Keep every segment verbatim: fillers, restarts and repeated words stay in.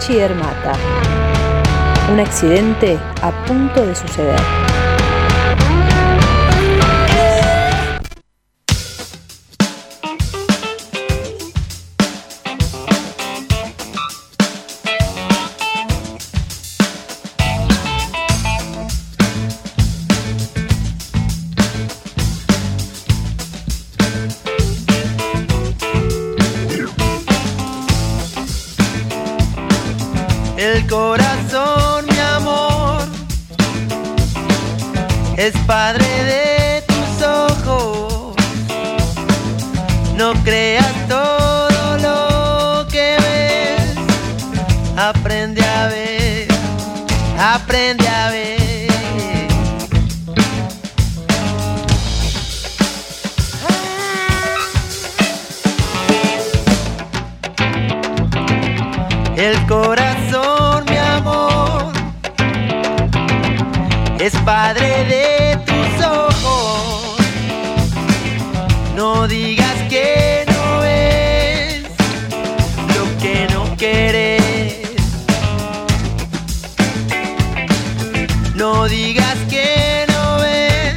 Pachydermata. Un accidente a punto de suceder. El corazón, mi amor, es padre de tus ojos. No creas todo lo que ves. Aprende a ver, aprende a ver. El corazón, mi amor, es padre de tus ojos. No digas que no ves lo que no quieres. No digas que no ves.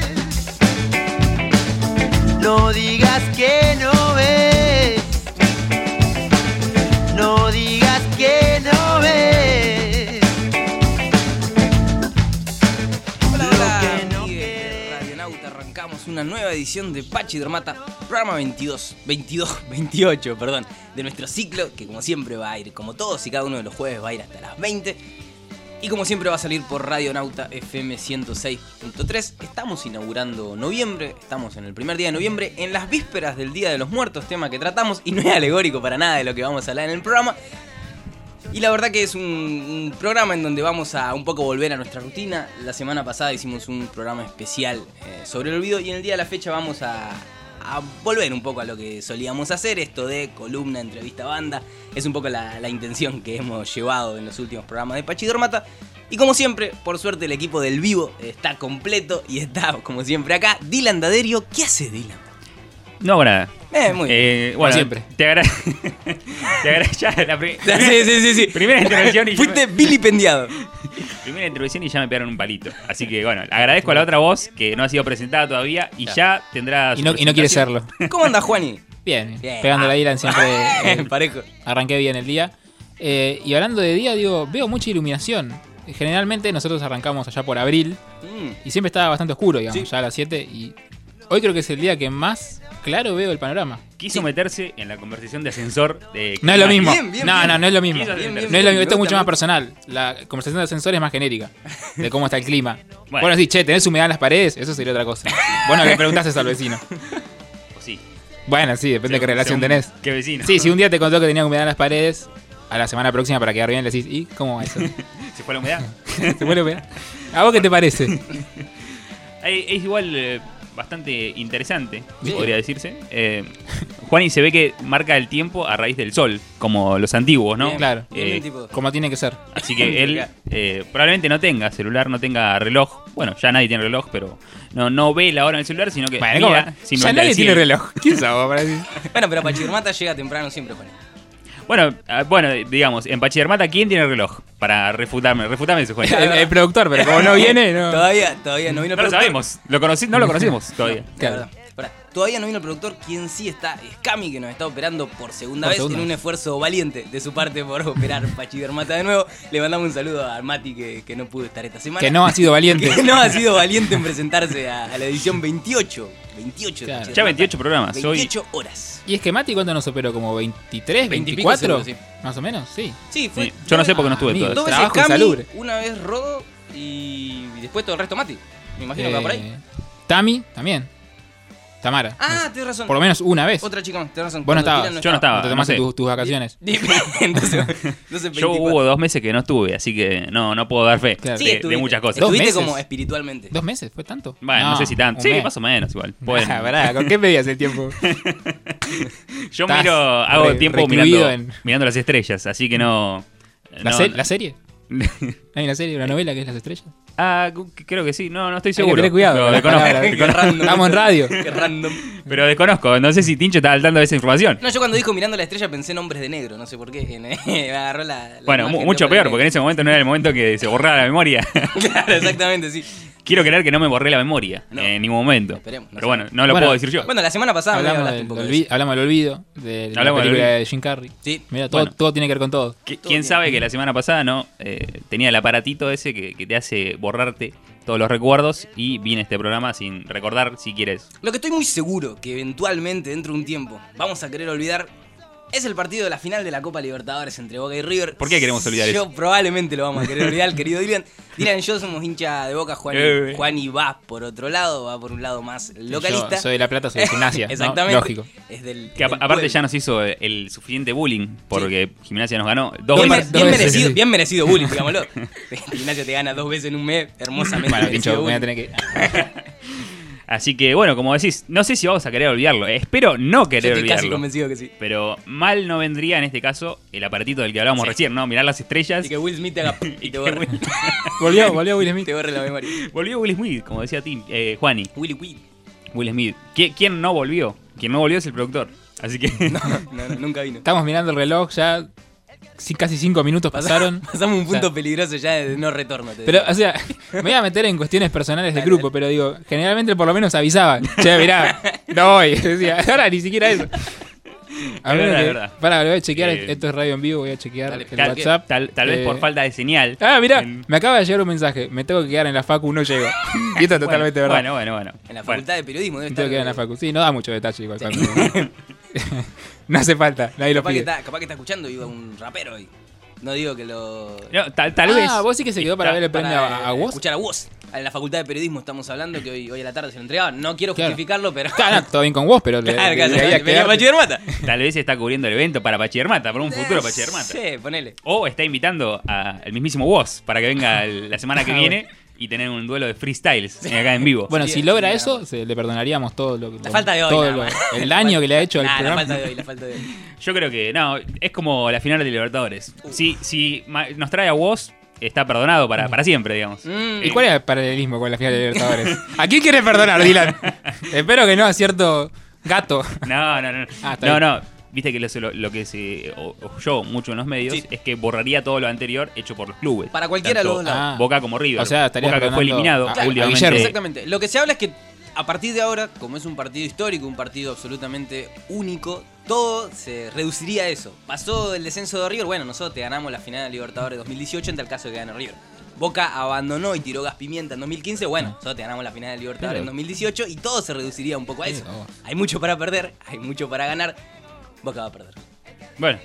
No digas que no ves. No digas que no ves. Hola, hola, amigos de Radionauta. Arrancamos una nueva edición de Pachydermata, programa veintidós, veintidós, veintiocho, perdón, de nuestro ciclo, que como siempre va a ir, como todos y cada uno de los jueves, va a ir hasta las veinte. Y como siempre va a salir por Radionauta F M ciento seis punto tres. Estamos inaugurando noviembre, estamos en el primer día de noviembre, en las vísperas del Día de los Muertos, tema que tratamos y no es alegórico para nada de lo que vamos a hablar en el programa. Y la verdad que es un, un programa en donde vamos a un poco volver a nuestra rutina. La semana pasada hicimos un programa especial eh, sobre el olvido y en el día de la fecha vamos a, a volver un poco a lo que solíamos hacer, esto de columna, entrevista, banda. Es un poco la, la intención que hemos llevado en los últimos programas de Pachydermata. Y como siempre, por suerte el equipo del vivo está completo y está como siempre acá. Dylan Daderio, ¿qué hace Dylan? No hago nada. Eh, muy bien. Eh, bueno, siempre. Te agradezco. Te agradezco ya la pri- Sí, sí, sí, sí. primera intervención y Fuiste ya me- vilipendiado. primera intervención y ya me pegaron un palito. Así que bueno, agradezco a la otra voz que no ha sido presentada todavía y ya tendrá Y su no, y no quiere presentación. serlo. ¿Cómo anda Juani? Bien, Bien. pegando la Dylan siempre. eh, Parejo. arranqué bien el día. Eh, y hablando de día, digo, veo mucha iluminación. Generalmente nosotros arrancamos allá por abril Mm. y siempre estaba bastante oscuro, digamos, Sí. ya a las siete. Y hoy creo que es el día que más claro veo el panorama. Quiso meterse en la conversación de ascensor de No es lo mismo. Bien, bien, no, bien. no, no es lo mismo. Bien, bien, no bien. es lo mismo. Esto es Me mucho gusta más personal. La conversación de ascensor es más genérica. De cómo está el clima. Bueno. Bueno, sí, che, ¿tenés humedad en las paredes? Eso sería otra cosa. Bueno, le preguntás eso al vecino. O sí. Bueno, sí, depende de qué relación Según- tenés. ¿Qué vecino? Sí, si un día te contó que tenía humedad en las paredes, a la semana próxima para quedar bien le decís, ¿y cómo va eso? ¿Se fue la humedad? ¿Se muere humedad? ¿A vos qué te parece? Eh, Es igual eh, bastante interesante, Sí. podría decirse. Eh, Juani se ve que marca el tiempo a raíz del sol, como los antiguos, ¿no? Bien, Claro. bien, Eh, bien, tipo. Como tiene que ser. Así que él eh, probablemente no tenga celular, no tenga reloj. Bueno, ya nadie tiene reloj, pero no, no ve la hora en el celular, sino que Bueno, mira ¿cómo? Ya simplemente nadie al tiene cielo. reloj. ¿Quién sabe? Para decir? Bueno, pero Pachydermata llega temprano siempre, Juani. Bueno, ah, bueno, digamos, en Pachydermata, ¿quién tiene reloj? Para refutarme, refutame eso, Juan. El, el productor, pero como no viene, no. Todavía, todavía no vino No el lo productor. sabemos, lo conocí, no lo conocemos todavía. La Claro. verdad. Pará, todavía no vino el productor. Quien sí está es Cami, que nos está operando por segunda Por vez segunda en un vez. esfuerzo valiente de su parte por operar Pachydermata de nuevo. Le mandamos un saludo a Armati que, que no pudo estar esta semana. Que no ha sido valiente. Que no ha sido valiente en presentarse a, a la edición veintiocho. veintiocho de Claro. Pachydermata. Ya veintiocho programas, hoy. veintiocho horas. ¿Y es que Mati cuánto nos operó? ¿Como veintitrés, veinte y pico veinticuatro? seguro, sí. Más o menos, sí. Sí, fue. Sí, yo no sé porque no estuve Amigo, todo. Dos veces Trabajo Cami, insalubre. una vez Rodo y, y después todo el resto Mati. Me imagino que va por ahí. Eh, Tami, también. Tamara. Ah, tienes razón. Por lo menos una vez. Otra chica más, tenés razón. Vos no Cuando estabas. Dylan Yo no estaba. Cuando te tomaste no sé. tus, tus vacaciones. entonces, entonces Yo hubo dos meses que no estuve, así que no, no puedo dar fe Claro. Sí, de, de estuviste. muchas cosas. Dos Estuviste meses. como espiritualmente. ¿Dos meses? ¿Fue tanto? Bueno, no, sé si tanto. un Sí, mes. más o menos igual. Pueden- Ah, pará, ¿con qué medías el tiempo? Yo Estás miro, hago re- tiempo recluido mirando, en- mirando las estrellas, así que no. ¿La, no- se- la serie? hay una serie, una novela que es Las Estrellas? Ah, c- creo que sí. No, no estoy Hay que seguro. tener cuidado. Pero con las desconozco. palabras. Qué random. Estamos en radio. Qué random. Pero desconozco. No sé si Tincho está al tanto de esa información. No, yo cuando dijo Mirando la Estrella pensé en Hombres de Negro, no sé por qué. Me agarró la. la Bueno, imagen mu- de mucho Hombres peor, de porque en ese momento no era el momento que se borrara la memoria. Negro. Claro, exactamente, sí. Quiero creer que no me borré la memoria No. en ningún momento. Esperemos, no Pero bueno, no lo Bueno, puedo decir yo. Bueno, la semana pasada me Hablamos hablaste del, un poco de olvi- eso. hablamos del olvido, de la Hablamos del película olvido. de Jim Carrey. Sí. Mira, todo, Bueno. todo tiene que ver con todo. ¿Qui- todo ¿Quién bien. sabe que la semana pasada no eh, tenía el aparatito ese que, que te hace borrarte todos los recuerdos y viene este programa sin recordar si quieres? Lo que estoy muy seguro que eventualmente, dentro de un tiempo, vamos a querer olvidar es el partido de la final de la Copa Libertadores entre Boca y River. ¿Por qué queremos olvidar Yo eso? probablemente lo vamos a querer olvidar, querido Dylan. Dylan y yo somos hincha de Boca, Juan, Eh. y, Juan y va por otro lado, va por un lado más localista. Yo soy de La Plata, soy de Gimnasia. ¿no? Exactamente. Lógico. Es del, Que a- del aparte pueblo. ya nos hizo el suficiente bullying porque Gimnasia nos ganó dos Bien, veces. mere- bien dos veces, merecido, sí. bien merecido bullying, digámoslo. Gimnasia te gana dos veces en un mes, hermosamente. Bueno, merecido Tincho, voy a bullying. tener que. Así que bueno, como decís, no sé si vamos a querer olvidarlo. Espero no Yo querer estoy casi olvidarlo. convencido que sí. Pero mal no vendría en este caso el aparatito del que hablábamos Sí. recién, ¿no? Mirar las estrellas. Y que Will Smith te haga y te borre, Volvió, volvió Will Smith. te borre la memoria. Volvió Will Smith, como decía Tim, eh, Juani. Willy Will. Will Smith. ¿Qui- ¿Quién no volvió? Quien no volvió es el productor. Así que No, no, no, nunca vino. Estamos mirando el reloj, ya sí, casi cinco minutos pasaron. Pasamos un punto O sea, peligroso ya de no retorno. te Pero, digo. o sea, me voy a meter en cuestiones personales del grupo, pero digo, generalmente por lo menos avisaban. Che, mirá, no voy. Decía, ahora ni siquiera eso. A Es menos verdad, que- es verdad. Pará, lo voy a chequear. Eh, Esto es radio en vivo, voy a chequear dale, el tal- WhatsApp. tal, tal vez Eh, por falta de señal. Ah, mirá, En- me acaba de llegar un mensaje. Me tengo que quedar en la facu, no llego. Y esto es totalmente bueno, verdad. Bueno, bueno, bueno. En la Bueno, facultad de periodismo debe Me tengo estar. que quedar en la facu. Sí, no da mucho detalle igual. Facu. No hace falta, nadie lo Capaz que, pide. está, capaz que está escuchando y iba un rapero hoy. No digo que lo. no, tal, tal vez. Ah, vos sí que se quedó para ver el premio Para a, a vos. escuchar a vos. En la facultad de periodismo estamos hablando que hoy, hoy a la tarde se lo entregaban. No quiero Claro. justificarlo, pero. Claro, todo bien con vos, pero le, Claro, le- claro, le había venía quedado- Pachi Hermata. Tal vez está cubriendo el evento para Pachi Hermata, para un futuro Pachi Hermata. Sí, ponele. O está invitando al mismísimo Woz para que venga el- la semana que Ah, viene y tener un duelo de freestyles acá en vivo. Bueno, Sí, si sí, logra nada eso, más. se- le perdonaríamos todo lo que. La falta de hoy. todo nada lo- más. el daño que le ha hecho al Nah, la programa. falta de hoy, la falta de hoy. Yo creo que, no, es como la final de Libertadores. Uh. Si, si ma- nos trae a Woz, está perdonado para, para siempre, digamos. Mm. ¿Y cuál es el paralelismo con la final de Libertadores? ¿A quién quieres perdonar, Dylan? Espero que no a cierto gato. No, no, no. Ah, está no, bien. no. Viste que lo, lo- lo que se o- oyó mucho en los medios Sí. es que borraría todo lo anterior hecho por los clubes. Para cualquiera de los Tanto dos lados. Ah. Boca como River. O sea, estarías Boca que fue perdonando eliminado a- Claro, últimamente. Guillermo. Exactamente. Lo que se habla es que a partir de ahora, como es un partido histórico, un partido absolutamente único, todo se reduciría a eso. Pasó el descenso de River, bueno, nosotros te ganamos la final de Libertadores dos mil dieciocho en tal caso que gane River. Boca abandonó y tiró gas pimienta en dos mil quince, bueno, nosotros te ganamos la final de Libertadores Claro. en dos mil dieciocho y todo se reduciría un poco a Sí, eso. no. Hay mucho para perder, hay mucho para ganar, Boca va a perder. Bueno.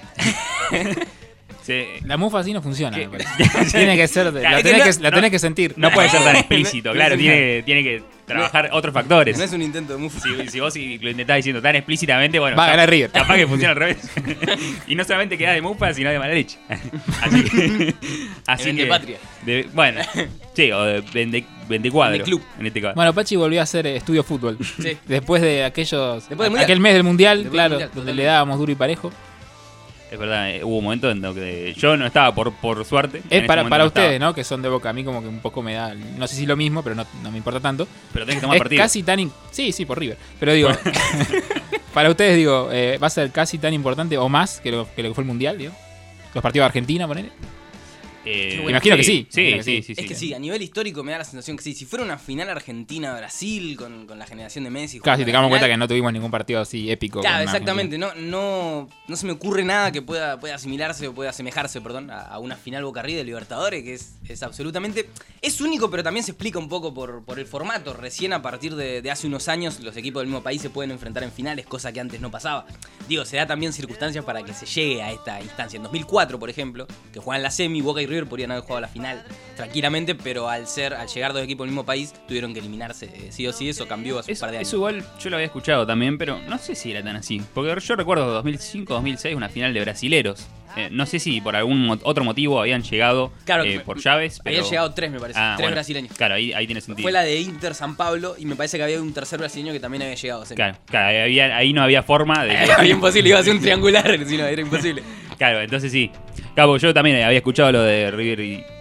Sí. La mufa así no funciona. ¿Qué? me parece. Tiene que ser. de- Claro, la es que tenés no- que, la no- tenés que sentir. No puede ser tan explícito, No, claro, no, tiene, tiene que trabajar otros factores. No es un intento de mufa. Si, si vos lo intentás diciendo tan explícitamente, bueno, Va a cap- ganar River. capaz que funciona al revés. Y no solamente queda de mufa, sino de mala leche. Así que. Así vende que patria. de- bueno, sí, o de vende, vende cuadro. Vende club. En este caso. Bueno, Pachi volvió a hacer eh, estudio fútbol. Sí. Después de aquellos. Después del Mundial. aquel mes del mundial, Después del claro, Mundial, donde totalmente. le dábamos duro y parejo. Es verdad, eh, hubo un momento en el que yo no estaba por, por suerte. en Es ese para, momento para no estaba. ustedes, ¿no? Que son de Boca. A mí como que un poco me da. No sé si lo mismo, pero no, no me importa tanto. Pero tenés que tomar Es partido. casi tan. in- Sí, sí, por River. Pero digo. Para ustedes, digo, eh, va a ser casi tan importante o más que lo que, lo que fue el mundial, digo. Los partidos de Argentina, ponele. Eh, Bueno, imagino que sí. Sí, Imagino que sí, sí. sí, sí. Es que sí, a nivel histórico me da la sensación que sí. Si fuera una final Argentina-Brasil con, con la generación de Messi. Claro, si jugando te damos la cuenta que final, no tuvimos ningún partido así épico. Claro, con una exactamente. No, no, no se me ocurre nada que pueda, pueda asimilarse o pueda asemejarse, perdón, a, a una final Boca River de Libertadores, que es, es absolutamente. Es único, pero también se explica un poco por, por el formato. Recién a partir de, de hace unos años, los equipos del mismo país se pueden enfrentar en finales, cosa que antes no pasaba. Digo, se da también circunstancias para que se llegue a esta instancia. En dos mil cuatro, por ejemplo, que juegan la semi, Boca y River podrían haber jugado la final tranquilamente, pero al ser, al llegar dos equipos del mismo país, tuvieron que eliminarse. Eh, sí o sí, eso cambió hace un Eso, par de años. eso igual yo lo había escuchado también, pero no sé si era tan así. Porque yo recuerdo dos mil cinco, dos mil seis una final de brasileros. Eh, no sé si por algún mo- otro motivo habían llegado Claro, eh, que- por llaves. Pero... Habían llegado tres, me parece. Ah, tres bueno. brasileños. Claro, ahí, ahí tiene sentido. Fue la de Inter San Pablo y me parece que había un tercer brasileño que también había llegado. a semi. Claro, claro, había- ahí no había forma de... Era imposible, iba a ser un triangular, si no, era imposible. Claro, entonces sí. Cabo, yo también había escuchado lo de River y,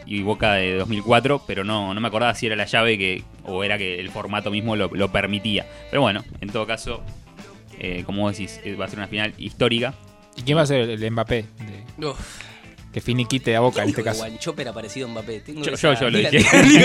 y Boca de dos mil cuatro, pero no, no me acordaba si era la llave que o era que el formato mismo lo, lo permitía. Pero bueno, en todo caso, eh, como vos decís, va a ser una final histórica. ¿Y quién va a ser el, el Mbappé? De... Uf. Que finiquite a Boca en este Dijo que caso. Guanchope era parecido a Mbappé. Tengo Yo, esa- yo, yo lo Mira, dije.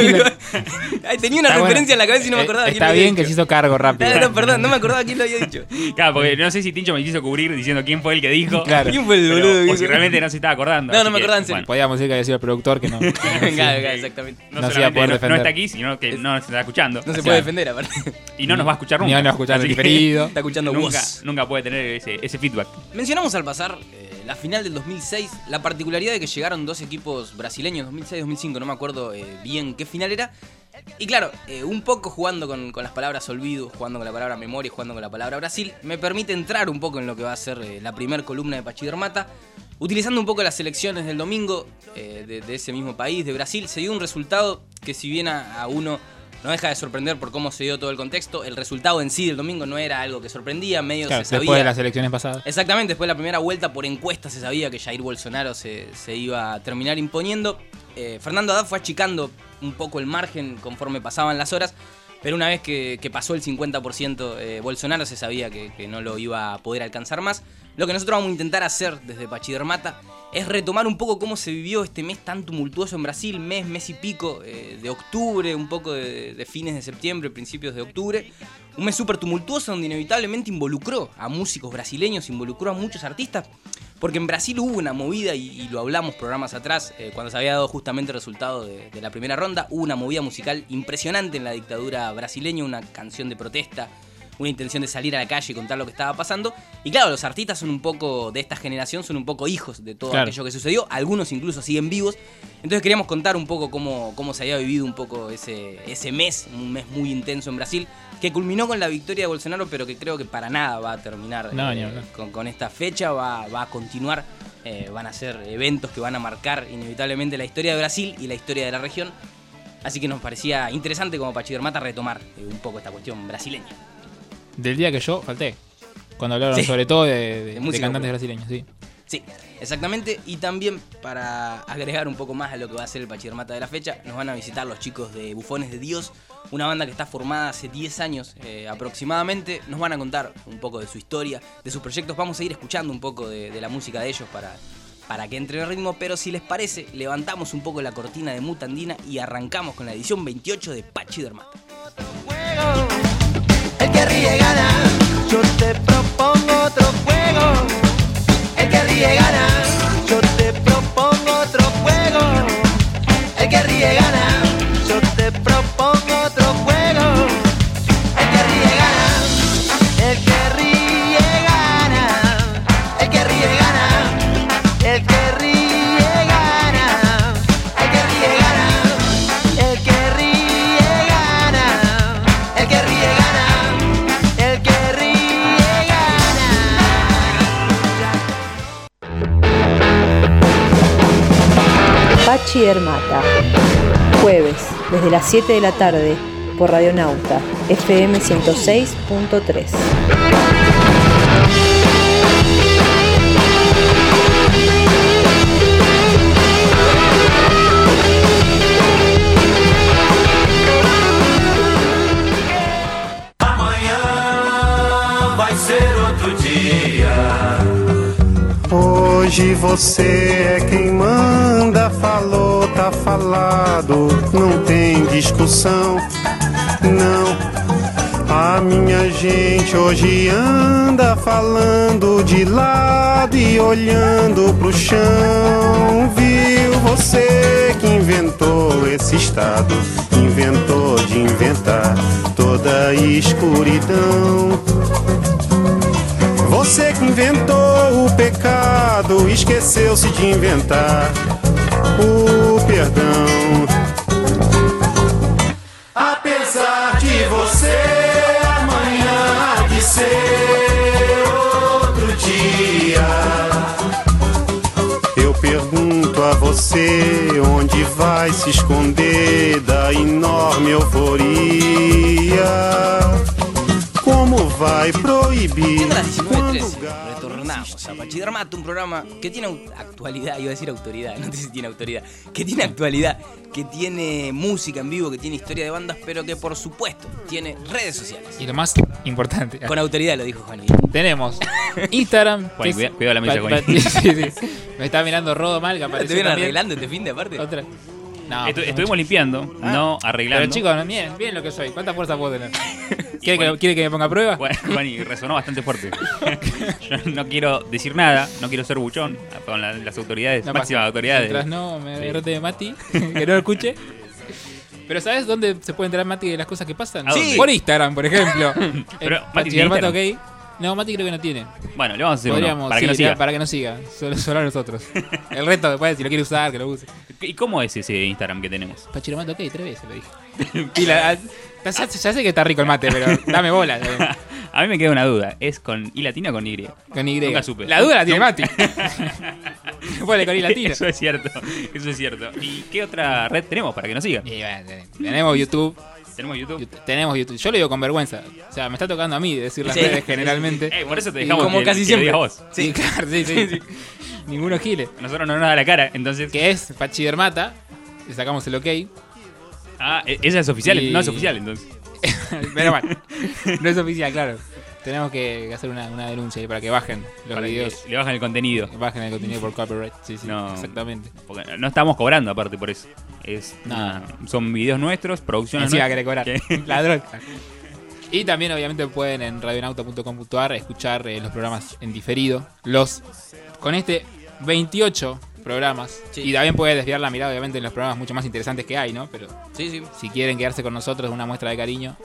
Ay, tenía una Está referencia bueno. en la cabeza y no me Eh, acordaba quién Está lo había bien que se dicho. hizo cargo rápido. No, no, perdón, no me acordaba quién lo había dicho. Claro, porque no sé si Tincho me quiso cubrir diciendo quién fue el que dijo. Claro. ¿Quién fue el pero- boludo? o si realmente no se estaba acordando. No, así no me que, acordaba en serio. bueno, Podíamos decir que había sido el productor que no. no Claro, sí. claro, exactamente. no, no se iba a solamente poder no, no defender. está aquí, sino que no se está escuchando. No se O puede sea, defender, aparte. Y no nos va a escuchar Ni nunca. van a escuchar Así el que diferido. Está escuchando nunca, vos. nunca puede tener ese, ese feedback. Mencionamos al pasar eh, la final del dos mil seis, la particularidad de que llegaron dos equipos brasileños, dos mil seis dos mil cinco, no me acuerdo eh, bien qué final era. Y claro, eh, un poco jugando con, con las palabras olvido, jugando con la palabra memoria, jugando con la palabra Brasil, me permite entrar un poco en lo que va a ser eh, la primer columna de Pachidormata. Utilizando un poco las selecciones del domingo eh, de, de ese mismo país, de Brasil, se dio un resultado que si bien a, a uno no deja de sorprender por cómo se dio todo el contexto, el resultado en sí del domingo no era algo que sorprendía, medio Claro, se sabía. después de las elecciones pasadas. Exactamente, después de la primera vuelta por encuesta se sabía que Jair Bolsonaro se, se iba a terminar imponiendo. Eh, Fernando Haddad fue achicando un poco el margen conforme pasaban las horas, pero una vez que, que pasó el cincuenta por ciento eh, Bolsonaro se sabía que, que no lo iba a poder alcanzar más. Lo que nosotros vamos a intentar hacer desde Pachidormata es retomar un poco cómo se vivió este mes tan tumultuoso en Brasil, mes, mes y pico eh, de octubre, un poco de, de fines de septiembre, principios de octubre. Un mes súper tumultuoso donde inevitablemente involucró a músicos brasileños, involucró a muchos artistas, porque en Brasil hubo una movida, y, y lo hablamos programas atrás, eh, cuando se había dado justamente el resultado de, de la primera ronda, hubo una movida musical impresionante en la dictadura brasileña, una canción de protesta, una intención de salir a la calle y contar lo que estaba pasando. Y claro, los artistas son un poco, de esta generación, son un poco hijos de todo Claro. aquello que sucedió. Algunos incluso siguen vivos. Entonces queríamos contar un poco cómo, cómo se había vivido un poco ese, ese mes, un mes muy intenso en Brasil, que culminó con la victoria de Bolsonaro, pero que creo que para nada va a terminar No, eh, ni hablar. con, con esta fecha, va, va a continuar. Eh, van a ser eventos que van a marcar inevitablemente la historia de Brasil y la historia de la región. Así que nos parecía interesante como Pachidormata retomar eh, un poco esta cuestión brasileña. Del día que yo falté. Cuando hablaron Sí. sobre todo de, de- De de música cantantes popular. brasileños, sí. Sí, exactamente. Y también para agregar un poco más a lo que va a ser el Pachidormata de la fecha, nos van a visitar los chicos de Bufones de Dios, una banda que está formada hace diez años eh, aproximadamente. Nos van a contar un poco de su historia, de sus proyectos. Vamos a ir escuchando un poco de, de la música de ellos para, para que entre en ritmo. Pero si les parece, levantamos un poco la cortina de Mutandina y arrancamos con la edición veintiocho de Pachidormata. Juego, el que ríe gana. Yo te propongo otro juego. El que ríe gana. Yo te propongo otro juego. El que ríe gana. Yo te propongo otro juego. El que ríe gana. El que ríe gana. El que ríe gana. El que ríe gana. El que ríe gana. El que ríe gana. El que ríe gana. El que ríe gana. Pachidormata. Jueves, desde las siete de la tarde, por Radionauta, F M ciento seis punto tres. Vai ser outro dia. Hoje você é quem manda, falou, tá falado, não tem discussão, não. A minha gente hoje anda falando de lado e olhando pro chão. Viu você que inventou esse estado, inventou de inventar toda a escuridão. Você que inventou o pecado, esqueceu-se de inventar o perdão. Apesar de você, amanhã há de ser outro dia. Eu pergunto a você, onde vai se esconder da enorme euforia? Como vai proibir. Siendo las diecinueve Quando trece, o galo retornamos a Pachidermata, un programa que tiene au- actualidad, iba a decir autoridad, no sé si tiene autoridad, que tiene actualidad, que tiene música en vivo, que tiene historia de bandas, pero que por supuesto tiene redes sociales. Y lo más importante, Con autoridad lo dijo Juan. tenemos Instagram. Juan, que es- cuida- cuidado la mesa, pa- Juan. pa- sí, sí. Me está mirando Rodo mal, que ¿Te apareció vieron también. arreglando este fin de aparte? Otra. No, Estu- pero estuvimos mucho. limpiando, Ah. no arreglando. Pero chicos, no, bien, bien lo que soy. ¿Cuánta fuerza puedo tener? ¿Quiere, que, ¿quiere que me ponga a prueba? Juan, Juan, y resonó bastante fuerte. Yo no quiero decir nada, no quiero ser buchón con la- las autoridades, No máximas pasa. autoridades. Mientras no me Sí. rete de Mati, que no lo escuche. Pero ¿sabes dónde se puede enterar Mati de las cosas que pasan? ¿A dónde? Por Instagram, por ejemplo. Pero, Eh, ¿Mati tiene Pachidermata, Instagram? ok. No, Mati creo que no tiene. Bueno, le vamos a hacer uno, Podríamos, para que sí, nos siga. ya, para que nos siga. Solo, solo a nosotros. El resto después, si lo quiere usar, que lo use. ¿Y cómo es ese Instagram que tenemos? Pachidermata, ok, tres veces lo dije. Y la, ya, ya sé que está rico el mate, pero dame bola. eh. A mí me queda una duda, ¿es con I latina o con Y? Con Y. Nunca supe. La duda la tiene Mati. Ponle con I latina. Eso es cierto, eso es cierto. ¿Y qué otra red tenemos para que nos sigan? Y bueno, tenemos YouTube. ¿Tenemos YouTube? YouTube- Tenemos YouTube. Yo lo digo con vergüenza. O sea, me está tocando a mí decir las Sí. redes generalmente. Eh, por eso te Y dejamos como que, casi que siempre. lo digas vos. Sí, claro, sí, sí. sí. Ninguno gile. Nosotros no nos da la cara, entonces... Que es Pachidermata. Le sacamos el ok. Ah, e- esa es oficial, Y- no es oficial entonces. Pero bueno, no es oficial, claro. Tenemos que hacer una, una denuncia ahí para que bajen los Para videos. que le bajan el contenido. Bajen el contenido por copyright. Sí, sí, No. exactamente. Porque no estamos cobrando aparte por eso. Es No. una- son videos nuestros, producciones Encima nuestras. quiere cobrar. que- Ladrón. Y también, obviamente, pueden en radionauta punto com punto a r escuchar eh, los programas en diferido. Los con este veintiocho programas. Sí. Y también puede desviar la mirada, obviamente, en los programas mucho más interesantes que hay, ¿no? Pero Sí, sí. si quieren quedarse con nosotros, una muestra de cariño.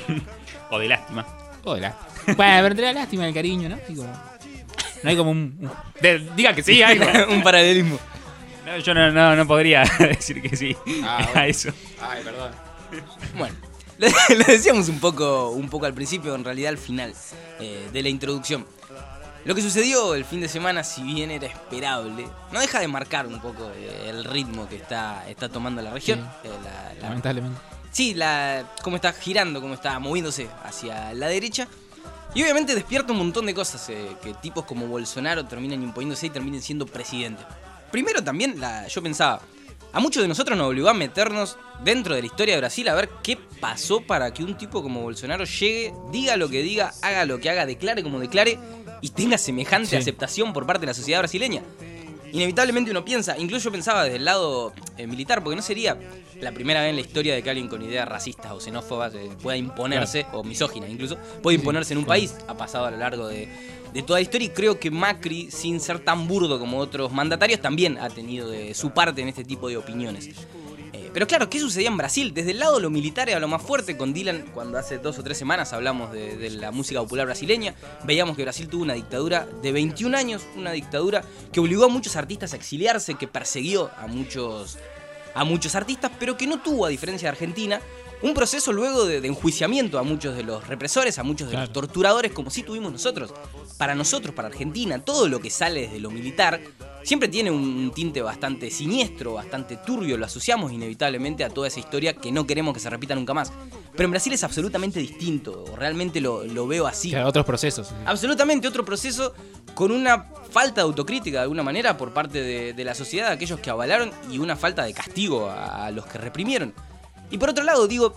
O de lástima. Oh, de lástima. Bueno, pero entre la lástima y el cariño, ¿no? Hay como- no hay como un. un- de- diga que sí, algo. Un paralelismo. No, yo no, no, no podría decir que sí Ah, a bueno. eso. Ay, perdón. Bueno, lo, lo decíamos un poco, un poco al principio, en realidad al final eh, de la introducción. Lo que sucedió el fin de semana, si bien era esperable, no deja de marcar un poco eh, el ritmo que está, está tomando la región. Sí. Eh, la- la- Lamentablemente. sí, la, cómo está girando, cómo está moviéndose hacia la derecha. Y obviamente despierta un montón de cosas, eh, que tipos como Bolsonaro terminan imponiéndose y terminen siendo presidentes. Primero también, la, yo pensaba, a muchos de nosotros nos obligó a meternos dentro de la historia de Brasil a ver qué pasó para que un tipo como Bolsonaro llegue, diga lo que diga, haga lo que haga, declare como declare y tenga semejante Sí. aceptación por parte de la sociedad brasileña. Inevitablemente uno piensa, incluso yo pensaba desde el lado eh, militar, porque no sería la primera vez en la historia de que alguien con ideas racistas o xenófobas eh, pueda imponerse, o misóginas incluso, puede imponerse en un país. Ha pasado a lo largo de, de toda la historia y creo que Macri, sin ser tan burdo como otros mandatarios, también ha tenido de su parte en este tipo de opiniones. Eh, pero claro, ¿qué sucedía en Brasil? Desde el lado de lo militar era lo más fuerte. Con Dylan, cuando hace dos o tres semanas hablamos de, de la música popular brasileña, veíamos que Brasil tuvo una dictadura de veintiún años, una dictadura que obligó a muchos artistas a exiliarse, que persiguió a muchos, a muchos artistas, pero que no tuvo, a diferencia de Argentina, un proceso luego de, de enjuiciamiento a muchos de los represores, a muchos de Claro. los torturadores, como sí tuvimos nosotros. Para nosotros, para Argentina, todo lo que sale desde lo militar siempre tiene un tinte bastante siniestro, bastante turbio, lo asociamos inevitablemente a toda esa historia que no queremos que se repita nunca más. Pero en Brasil es absolutamente distinto, realmente lo, lo veo así. Claro, otros procesos. Absolutamente otro proceso con una falta de autocrítica de alguna manera por parte de, de la sociedad, de aquellos que avalaron, y una falta de castigo a, a los que reprimieron. Y por otro lado, digo,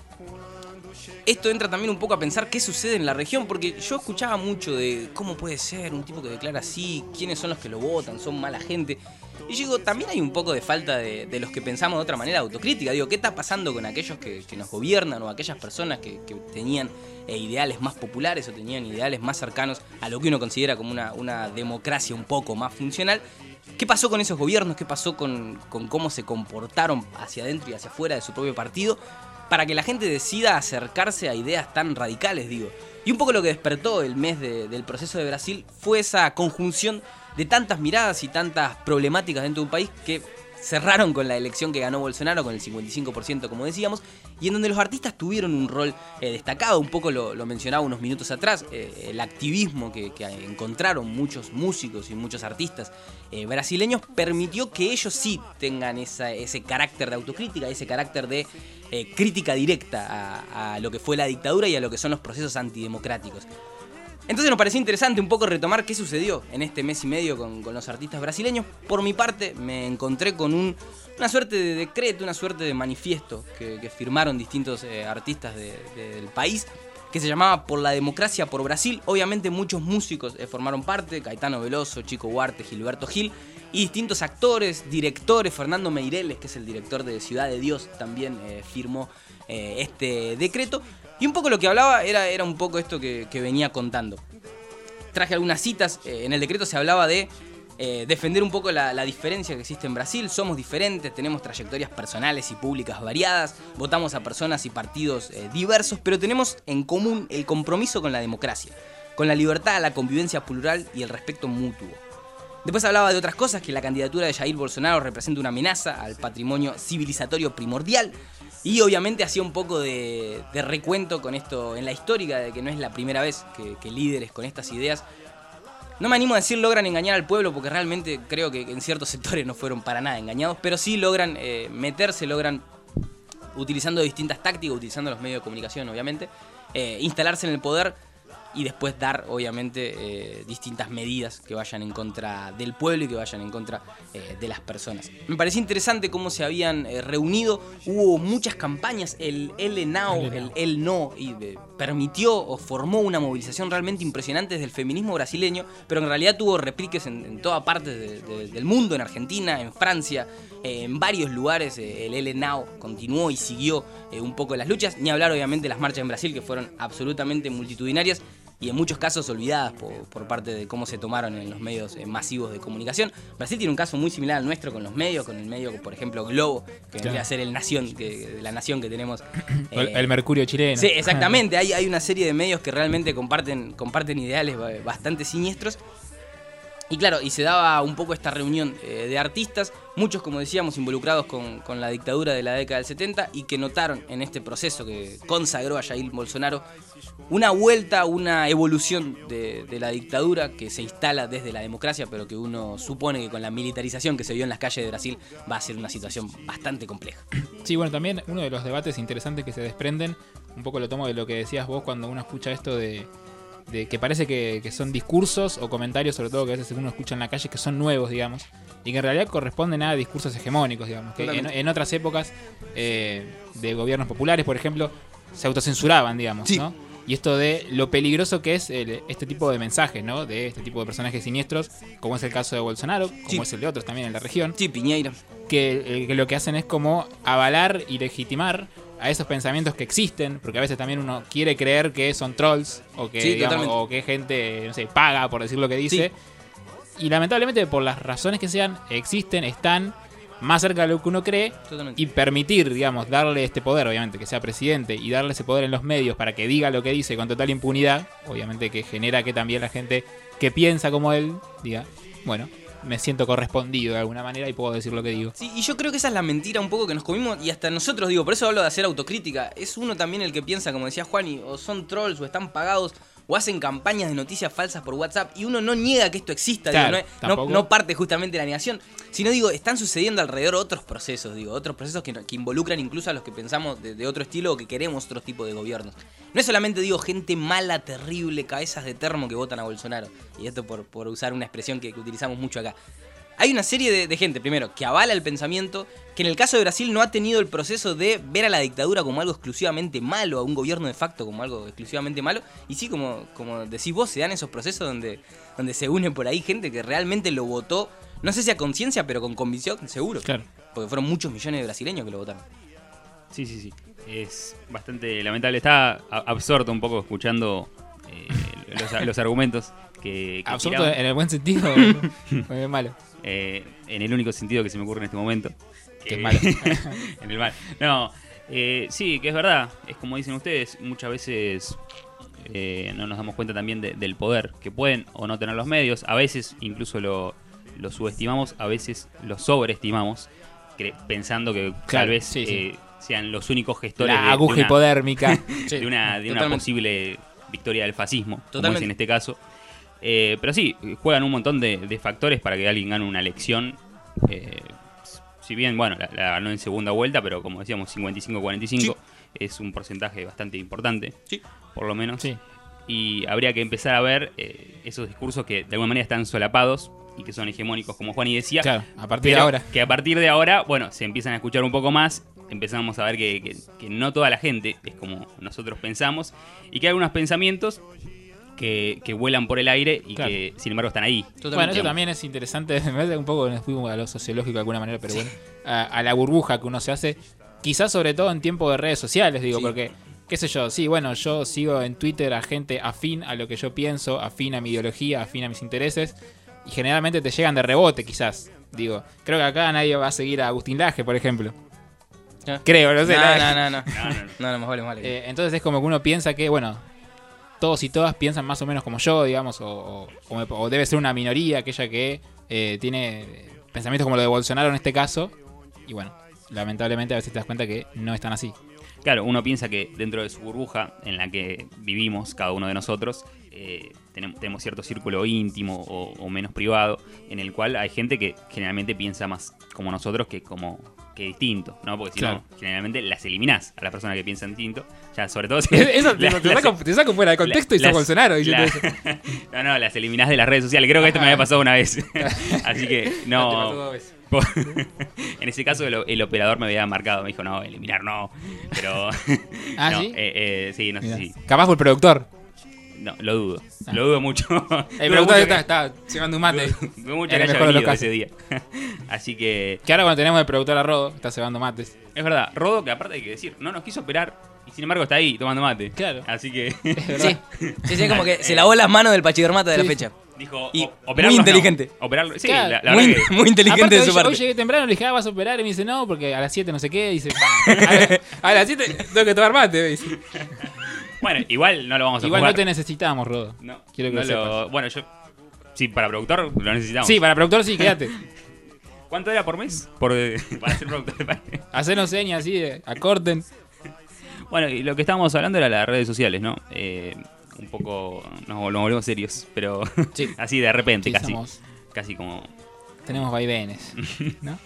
esto entra también un poco a pensar qué sucede en la región, porque yo escuchaba mucho de cómo puede ser un tipo que declara así, quiénes son los que lo votan, son mala gente. Y yo digo, también hay un poco de falta de, de los que pensamos de otra manera autocrítica. Digo, ¿qué está pasando con aquellos que, que nos gobiernan o aquellas personas que, que tenían eh, ideales más populares o tenían ideales más cercanos a lo que uno considera como una, una democracia un poco más funcional? ¿Qué pasó con esos gobiernos? ¿Qué pasó con, con cómo se comportaron hacia adentro y hacia afuera de su propio partido para que la gente decida acercarse a ideas tan radicales, digo? Y un poco lo que despertó el mes de- del proceso de Brasil fue esa conjunción de tantas miradas y tantas problemáticas dentro de un país que cerraron con la elección que ganó Bolsonaro, con el cincuenta y cinco por ciento como decíamos, y en donde los artistas tuvieron un rol eh, destacado. Un poco lo, lo mencionaba unos minutos atrás, eh, el activismo que, que encontraron muchos músicos y muchos artistas eh, brasileños permitió que ellos sí tengan esa, ese carácter de autocrítica, ese carácter de eh, crítica directa a, a lo que fue la dictadura y a lo que son los procesos antidemocráticos. Entonces nos parecía interesante un poco retomar qué sucedió en este mes y medio con, con los artistas brasileños. Por mi parte, me encontré con un, una suerte de decreto, una suerte de manifiesto que, que firmaron distintos eh, artistas de, de, del país, que se llamaba Por la Democracia por Brasil. Obviamente muchos músicos eh, formaron parte, Caetano Veloso, Chico Huarte, Gilberto Gil, y distintos actores, directores. Fernando Meireles, que es el director de Ciudad de Dios, también eh, firmó eh, este decreto. Y un poco lo que hablaba era, era un poco esto que, que venía contando. Traje algunas citas. Eh, en el decreto se hablaba de eh, defender un poco la, la diferencia que existe en Brasil. Somos diferentes, tenemos trayectorias personales y públicas variadas, votamos a personas y partidos eh, diversos, pero tenemos en común el compromiso con la democracia, con la libertad, la convivencia plural y el respeto mutuo. Después hablaba de otras cosas, que la candidatura de Jair Bolsonaro representa una amenaza al patrimonio civilizatorio primordial. Y obviamente hacía un poco de, de recuento con esto en la histórica, de que no es la primera vez que, que líderes con estas ideas, no me animo a decir logran engañar al pueblo, porque realmente creo que en ciertos sectores no fueron para nada engañados, pero sí logran eh, meterse, logran, utilizando distintas tácticas, utilizando los medios de comunicación obviamente, eh, instalarse en el poder y después dar, obviamente, eh, distintas medidas que vayan en contra del pueblo y que vayan en contra eh, de las personas. Me parecía interesante cómo se habían eh, reunido. Hubo muchas campañas. El L Now, el El No, y, eh, permitió o formó una movilización realmente impresionante desde el feminismo brasileño, pero en realidad tuvo repliques en, en toda parte de, de, del mundo, en Argentina, en Francia, eh, en varios lugares. Eh, el L Now continuó y siguió eh, un poco las luchas. Ni hablar, obviamente, de las marchas en Brasil, que fueron absolutamente multitudinarias y en muchos casos olvidadas por, por parte de cómo se tomaron en los medios eh, masivos de comunicación. Brasil tiene un caso muy similar al nuestro con los medios, con el medio, por ejemplo, Globo, que vendría a ser el Nación, que, la nación que tenemos. Eh, el, el Mercurio chileno. Sí, exactamente. hay, hay una serie de medios que realmente comparten, comparten ideales bastante siniestros. Y claro, y se daba un poco esta reunión eh, de artistas, muchos, como decíamos, involucrados con, con la dictadura de la década del setenta y que notaron en este proceso que consagró a Jair Bolsonaro una vuelta, una evolución de, de la dictadura que se instala desde la democracia, pero que uno supone que con la militarización que se vio en las calles de Brasil va a ser una situación bastante compleja. Sí, bueno, también uno de los debates interesantes que se desprenden, un poco lo tomo de lo que decías vos cuando uno escucha esto de... de que parece que, que son discursos o comentarios, sobre todo que a veces uno escucha en la calle, que son nuevos, digamos, y que en realidad corresponden a discursos hegemónicos, digamos, que en, en otras épocas eh, de gobiernos populares, por ejemplo, se autocensuraban, digamos, sí. ¿no? Y esto de lo peligroso que es el, este tipo de mensajes, ¿no? De este tipo de personajes siniestros, como es el caso de Bolsonaro, como sí. es el de otros también en la región. Sí, Piñeira. Que, eh, que lo que hacen es como avalar y legitimar a esos pensamientos que existen, porque a veces también uno quiere creer que son trolls o que, sí, digamos, o que gente, no sé, paga por decir lo que dice. Sí. Y lamentablemente, por las razones que sean, existen, están más cerca de lo que uno cree. Totalmente. Y permitir, digamos, darle este poder, obviamente, que sea presidente, y darle ese poder en los medios para que diga lo que dice con total impunidad, obviamente que genera que también la gente que piensa como él diga, bueno, me siento correspondido de alguna manera y puedo decir lo que digo. Sí, y yo creo que esa es la mentira un poco que nos comimos, y hasta nosotros, digo, por eso hablo de hacer autocrítica. Es uno también el que piensa, como decía Juani, o son trolls, o están pagados, o hacen campañas de noticias falsas por WhatsApp, y uno no niega que esto exista, claro, digo, no, no, no parte justamente de la negación, sino digo, están sucediendo alrededor otros procesos, digo, otros procesos que, que involucran incluso a los que pensamos de, de otro estilo o que queremos otro tipo de gobiernos. No es solamente, digo, gente mala, terrible, cabezas de termo que votan a Bolsonaro, y esto por, por usar una expresión que, que utilizamos mucho acá. Hay una serie de, de gente, primero, que avala el pensamiento, que en el caso de Brasil no ha tenido el proceso de ver a la dictadura como algo exclusivamente malo, a un gobierno de facto como algo exclusivamente malo, y sí, como, como decís vos, se dan esos procesos donde, donde se une por ahí gente que realmente lo votó, no sé si a conciencia, pero con convicción, seguro. Claro. Porque fueron muchos millones de brasileños que lo votaron. Sí, sí, sí. Es bastante lamentable. Estaba absorto un poco escuchando eh, los, los argumentos que, que absorto tiraban. en el buen sentido o en el malo. Eh, en el único sentido que se me ocurre en este momento. Que es malo. En el mal. No, eh, sí, que es verdad. Es como dicen ustedes, muchas veces eh, no nos damos cuenta también de, del poder que pueden o no tener los medios. A veces incluso lo, lo subestimamos, a veces lo sobreestimamos, cre- pensando que claro, tal vez sí, sí. Eh, sean los únicos gestores la de, aguja de una, hipodérmica. de una, de una posible victoria del fascismo, Totalmente. como es en este caso. Eh, pero sí, juegan un montón de, de factores para que alguien gane una elección. Eh, si bien, bueno, la, la ganó en segunda vuelta, pero como decíamos, cincuenta y cinco a cuarenta y cinco sí. Es un porcentaje bastante importante, sí. por lo menos. Sí. y habría que empezar a ver eh, esos discursos que de alguna manera están solapados y que son hegemónicos, como Juani decía. Claro, a partir pero de ahora. Que a partir de ahora, bueno, se empiezan a escuchar un poco más, empezamos a ver que, que, que no toda la gente es como nosotros pensamos y que hay algunos pensamientos que, que vuelan por el aire y Claro. que sin embargo están ahí. Bueno, eso también es interesante, me parece un poco, nos fuimos a lo sociológico de alguna manera, pero bueno, a, a la burbuja que uno se hace, quizás sobre todo en tiempo de redes sociales, digo, Sí. porque, qué sé yo, sí, bueno, yo sigo en Twitter a gente afín a lo que yo pienso, afín a mi ideología, afín a mis intereses, y generalmente te llegan de rebote, quizás, digo, creo que acá nadie va a seguir a Agustín Laje, por ejemplo. ¿Ya? Creo, no sé. No, la- no, no, no. No, no, no. No, no, más vale, más vale. Eh, entonces es como que uno piensa que, bueno, todos y todas piensan más o menos como yo, digamos, o, o- o me- o debe ser una minoría aquella que eh, tiene eh, pensamientos como lo de Bolsonaro en este caso. Y bueno, lamentablemente a veces te das cuenta que no están así. Claro, uno piensa que dentro de su burbuja en la que vivimos, cada uno de nosotros, eh, tenemos, tenemos cierto círculo íntimo o, o menos privado, en el cual hay gente que generalmente piensa más como nosotros que como que distinto, ¿no? Porque si Claro. no, generalmente las eliminás a las personas que piensan distinto. Ya, sobre todo si... Eso te, la- te las- saco, te saco fuera de contexto y sos las- Bolsonaro diciendo las- eso. No, no, las eliminás de las redes sociales. Creo que esto me había pasado una vez. Así que No, te pasó no... dos veces. En ese caso el, el operador me había marcado, me dijo, no, eliminar no. Pero... Ah, no, ¿sí? eh, eh, sí, no Mirá. sé si... Capaz fue el productor. No, lo dudo. Ah. Lo dudo mucho. El Dudo productor mucho está, que- está llevando un mate. dudo mucho en que el haya mejor de los venido casos. ese día. Así que... Que ahora cuando tenemos el productor a Rodo, está cebando mates. Es verdad, Rodo, que aparte hay que decir, no nos quiso operar y sin embargo está ahí tomando mate. Claro. Así que... Sí, sí, sí, como que se lavó las manos del pachidermata de la Sí. fecha. Dijo, Y o- operarlos muy no. inteligente. Operarlo, sí, Claro. la, la Muy, verdad que- muy inteligente Aparte, de hoy, su parte. hoy llegué temprano, le dije, ah, vas a operar. Y me dice, no, porque a las siete no sé qué. Dice, a, la- a las siete tengo que tomar mate. me dice. Bueno, igual no lo vamos a Igual jugar. no te necesitamos, Rodo. No, Quiero que no lo lo- sepas. Bueno, yo... Sí, para productor lo necesitamos. Sí, para productor sí, quédate. ¿Cuánto era por mes? Por, para ser productor. Hacernos señas así, de, acorten. Bueno, y lo que estábamos hablando era las redes sociales, ¿no? Eh, un poco nos, nos volvemos serios, pero Sí. así de repente, Sí, casi. somos- Casi como... Tenemos vaivenes, ¿no?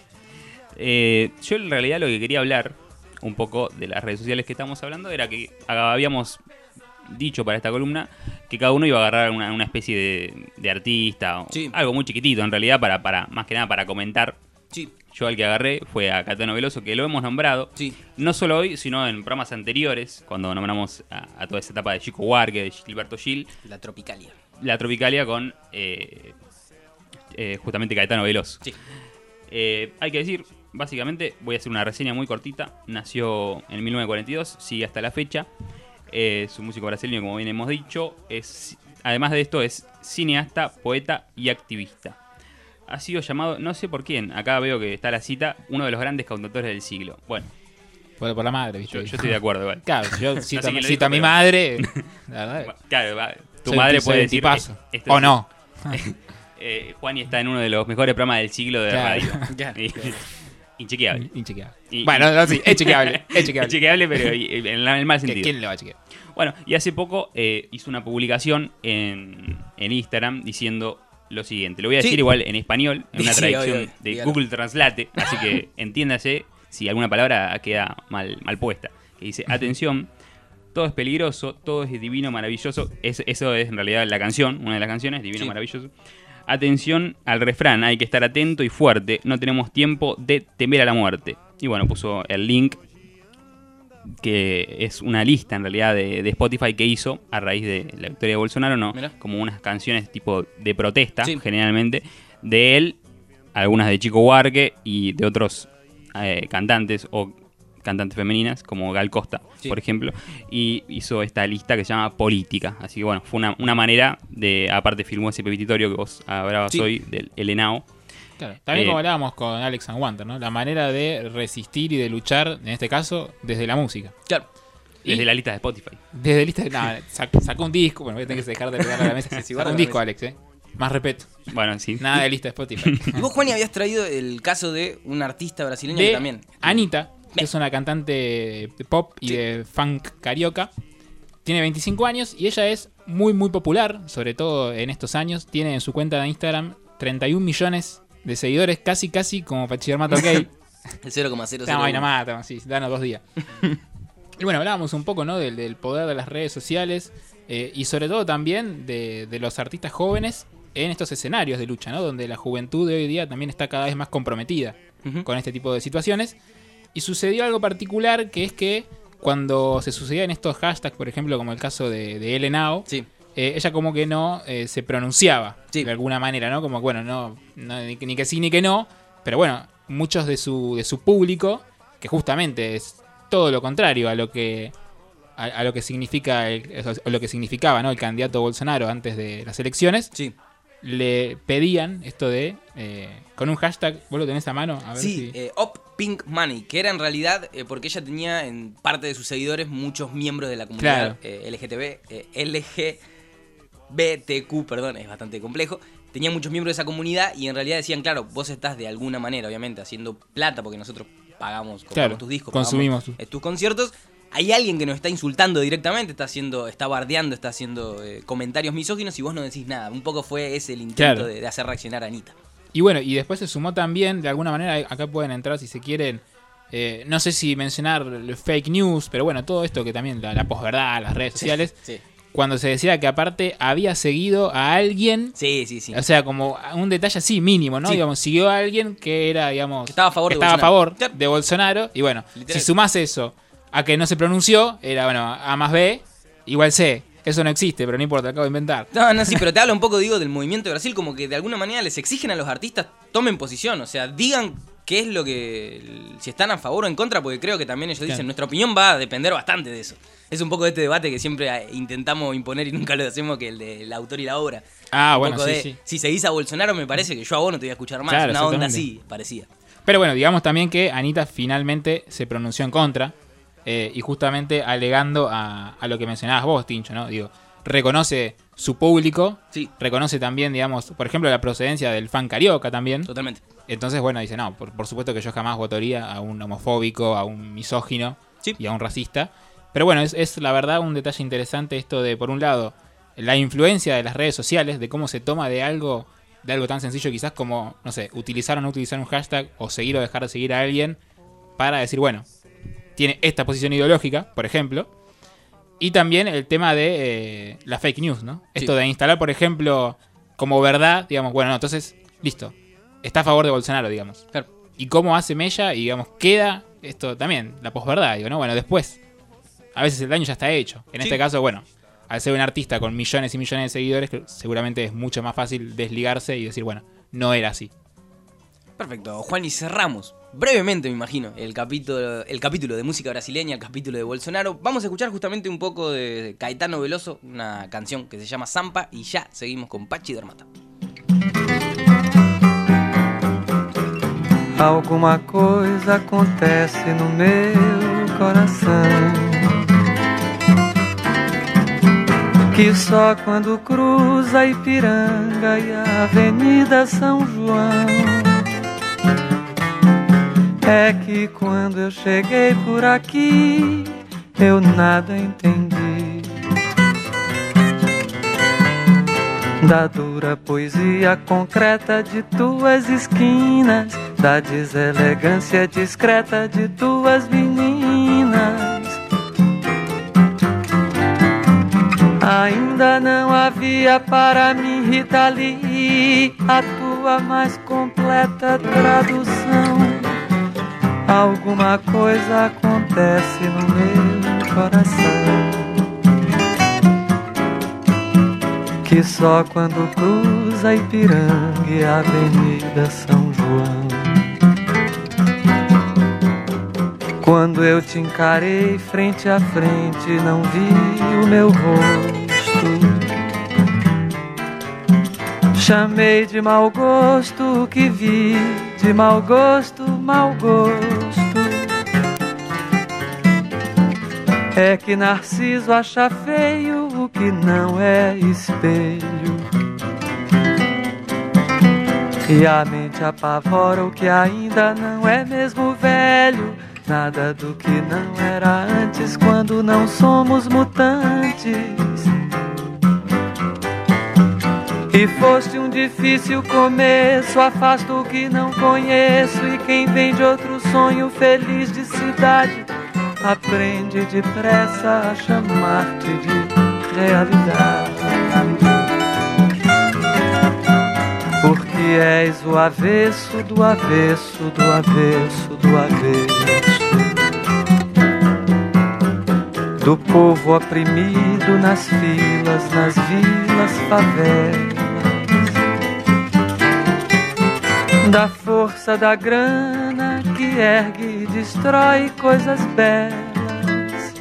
Eh, yo en realidad lo que quería hablar un poco de las redes sociales que estamos hablando era que habíamos dicho para esta columna que cada uno iba a agarrar una, una especie de, de artista, o Sí. algo muy chiquitito en realidad, para, para más que nada para comentar. Sí, Yo al que agarré fue a Caetano Veloso, que lo hemos nombrado, sí. no solo hoy, sino en programas anteriores, cuando nombramos a, a toda esa etapa de Chico Huarque, de Gilberto Gil, La Tropicalia. la Tropicalia con eh, eh, justamente Caetano Veloso. Sí. Eh, hay que decir, básicamente, voy a hacer una reseña muy cortita. Nació en mil novecientos cuarenta y dos, sigue hasta la fecha. Eh, es un músico brasileño, como bien hemos dicho. Es, además de esto, es cineasta, poeta y activista. Ha sido llamado, no sé por quién, acá veo que está la cita, uno de los grandes cantautores del siglo. Bueno, Por, por la madre, ¿viste? yo, yo estoy de acuerdo igual. Claro, yo cito, sé quién lo cito dijo, a mi pero- madre. La verdad. Claro, va, tu soy- madre soy puede un decir... tipazo. eh, esto O es- no. Eh, Juani está en uno de los mejores programas del siglo de Claro. radio. Ya. Y- Inchequeable. Inchequeable. Y- Bueno, y- no, sí, es chequeable. Es chequeable. Inchequeable, pero y- en la- en el mal ¿Qui- sentido. ¿Quién le va a chequear? Bueno, y hace poco eh, hizo una publicación en, en Instagram diciendo lo siguiente. Lo voy a decir Sí. igual en español, en una Sí, traducción obvio, de dígalo. Google Translate, así que entiéndase si alguna palabra queda mal, mal puesta. Que dice, atención, todo es peligroso, todo es divino, maravilloso. Es- eso es en realidad la canción, una de las canciones, divino, Sí. maravilloso. Atención al refrán, hay que estar atento y fuerte, no tenemos tiempo de temer a la muerte. Y bueno, puso el link, que es una lista en realidad de, de Spotify que hizo a raíz de la victoria de Bolsonaro, ¿no? Mirá. Como unas canciones tipo de protesta, Sí. generalmente, de él, algunas de Chico Huarque y de otros eh, cantantes o cantantes femeninas, como Gal Costa, Sí. por ejemplo, y hizo esta lista que se llama Política. Así que bueno, fue una, una manera de, aparte filmó ese pepititorio que vos hablabas Sí. hoy, del el Henao. Claro. También Eh, como hablábamos con Alex and Wanter, ¿no? La manera de resistir y de luchar, en este caso, desde la música. Claro. Desde Y- la lista de Spotify. Desde lista de... No, sac- sacó un disco. Bueno, voy a tener que dejar de pegarle a la mesa. Sí, sí, Sacó guarda un la disco, mesa. Alex, ¿eh? Más respeto. Bueno, sí. Nada de lista de Spotify. Y vos, Juani, habías traído el caso de un artista brasileño que De también. Anita, que es una cantante de pop y Sí. de funk carioca. Tiene veinticinco años y ella es muy, muy popular, sobre todo en estos años. Tiene en su cuenta de Instagram treinta y un millones de seguidores, casi, casi como Pachillermato OK. El cero coma cero cero Estamos ahí uno. nomás, estamos así, danos dos días. Y bueno, hablábamos un poco, ¿no? Del, del poder de las redes sociales, eh, y sobre todo también de, de los artistas jóvenes en estos escenarios de lucha, ¿no? Donde la juventud de hoy día también está cada vez más comprometida uh-huh. con este tipo de situaciones. Y sucedió algo particular, que es que cuando se sucedían estos hashtags, por ejemplo, como el caso de, de L N A O, sí. eh, ella como que no eh, se pronunciaba sí. de alguna manera, ¿no? Como, bueno, no, no ni, ni que sí ni que no, pero bueno, muchos de su, de su público, que justamente es todo lo contrario a lo que a, a lo que significa el, o lo que significaba, ¿no? El candidato Bolsonaro antes de las elecciones, sí. le pedían esto de eh, con un hashtag, ¿vos lo tenés a mano? A ver sí, si... eh, Up Pink Money, que era en realidad eh, porque ella tenía en parte de sus seguidores muchos miembros de la comunidad claro. eh, L G T B, eh, L G B T Q, perdón, es bastante complejo. Tenía muchos miembros de esa comunidad y en realidad decían, claro, vos estás de alguna manera, obviamente, haciendo plata porque nosotros pagamos, compramos claro, tus discos, consumimos pagamos, eh, tus conciertos. Hay alguien que nos está insultando directamente, está haciendo, está bardeando, está haciendo eh, comentarios misóginos y vos no decís nada. Un poco fue ese el intento claro. de, de hacer reaccionar a Anita. Y bueno, y después se sumó también, de alguna manera, acá pueden entrar si se quieren, eh, no sé si mencionar fake news, pero bueno, todo esto que también, la, la posverdad, las redes sociales, sí, sí. cuando se decía que aparte había seguido a alguien, sí, sí, sí. o sea, como un detalle así mínimo, ¿no? Sí. Digamos, siguió a alguien que era, digamos, que estaba a favor, que de, estaba Bolsonaro. A favor de Bolsonaro, y bueno, literal. Si sumás eso a que no se pronunció, era, bueno, A más B, igual C. Eso no existe, pero no importa, acabo de inventar. No, no, sí, pero te hablo un poco, digo, del movimiento de Brasil, como que de alguna manera les exigen a los artistas tomen posición, o sea, digan qué es lo que, si están a favor o en contra, porque creo que también ellos dicen, claro. nuestra opinión va a depender bastante de eso. Es un poco de este debate que siempre intentamos imponer y nunca lo hacemos, que el del autor y la obra. Ah, un bueno, poco sí, de, sí. Si seguís a Bolsonaro, me parece que yo a vos no te voy a escuchar más, Claro, una onda así, parecía. Pero bueno, digamos también que Anita finalmente se pronunció en contra, eh, y justamente alegando a, a lo que mencionabas vos, Tincho, ¿no? Digo, reconoce su público, sí. reconoce también, digamos, por ejemplo, la procedencia del fan carioca también. Totalmente. Entonces, bueno, dice, no, por, por supuesto que yo jamás votaría a un homofóbico, a un misógino sí. y a un racista. Pero bueno, es, es la verdad un detalle interesante esto de, por un lado, la influencia de las redes sociales, de cómo se toma de algo, de algo tan sencillo quizás como, no sé, utilizar o no utilizar un hashtag, o seguir o dejar de seguir a alguien, para decir, bueno, tiene esta posición ideológica, por ejemplo. Y también el tema de eh, la fake news, ¿no? Sí. Esto de instalar, por ejemplo, como verdad, digamos, bueno, no, entonces, listo, está a favor de Bolsonaro, digamos. Claro. Y cómo hace mella y, digamos, queda esto también, la posverdad, digo, ¿no? Bueno, después, a veces el daño ya está hecho. En sí. este caso, bueno, al ser un artista con millones y millones de seguidores, seguramente es mucho más fácil desligarse y decir, bueno, no era así. Perfecto, Juan, y cerramos brevemente, me imagino, el capítulo, el capítulo de música brasileña, el capítulo de Bolsonaro. Vamos a escuchar justamente un poco de Caetano Veloso, una canción que se llama Zampa, y ya seguimos con Pachi Dermata. Alguma coisa acontece no meu coração, que só quando cruza Ipiranga e a Avenida São João, é que quando eu cheguei por aqui, eu nada entendi da dura poesia concreta de tuas esquinas, da deselegância discreta de tuas meninas. Ainda não havia para mim, Rita Lee, a tua mais completa tradução. Alguma coisa acontece no meu coração, que só quando cruza Ipiranga e a Avenida São João, quando eu te encarei frente a frente, não vi o meu rosto, chamei de mau gosto o que vi, de mau gosto, mau gosto. É que Narciso acha feio o que não é espelho, e a mente apavora o que ainda não é mesmo velho. Nada do que não era antes, quando não somos mutantes. E foste um difícil começo, afasto o que não conheço, e quem vem de outro sonho feliz de cidade aprende depressa a chamar-te de realidade. Porque és o avesso do avesso do avesso do avesso do povo oprimido nas filas, nas vilas, favelas, da força da grana que ergue e destrói coisas belas,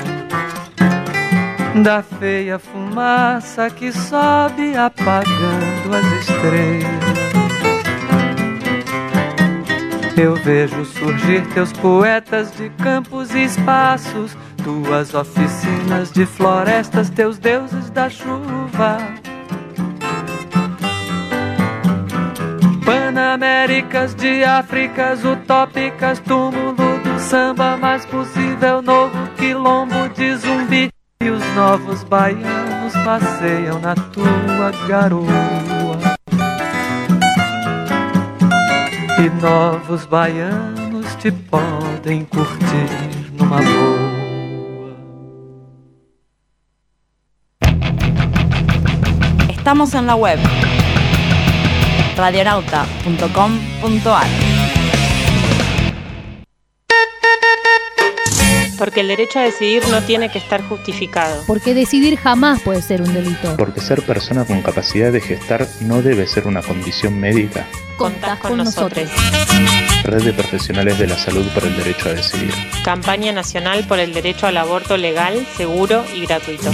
da feia fumaça que sobe apagando as estrelas. Eu vejo surgir teus poetas de campos e espaços, tuas oficinas de florestas, teus deuses da chuva, Panaméricas de Áfricas utópicas, túmulo do samba mais possível, novo quilombo de zumbi. E os novos baianos passeiam na tua garoa. E novos baianos te podem curtir numa boa. Estamos en la web radionauta punto com punto a r. Porque el derecho a decidir no tiene que estar justificado. Porque decidir jamás puede ser un delito. Porque ser persona con capacidad de gestar no debe ser una condición médica. Contás con nosotros. Red de Profesionales de la Salud por el Derecho a Decidir. Campaña Nacional por el Derecho al Aborto Legal, Seguro y Gratuito.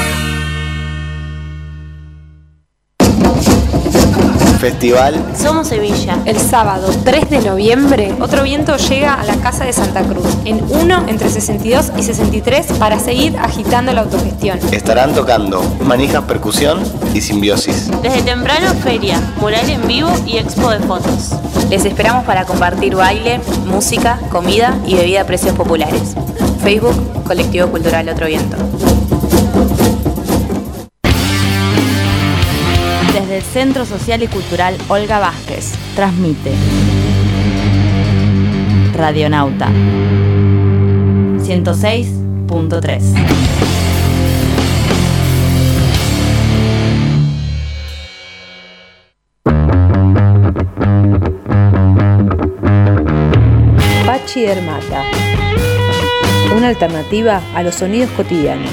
Festival Somos Sevilla. El sábado tres de noviembre, Otro Viento llega a la Casa de Santa Cruz, en uno entre sesenta y dos y sesenta y tres, para seguir agitando la autogestión. Estarán tocando Manijas Percusión y Simbiosis. Desde temprano, feria, mural en vivo y expo de fotos. Les esperamos para compartir baile, música, comida y bebida a precios populares. Facebook, Colectivo Cultural Otro Viento. Desde el Centro Social y Cultural Olga Vázquez, transmite Radionauta ciento seis punto tres. Pachydermata, una alternativa a los sonidos cotidianos.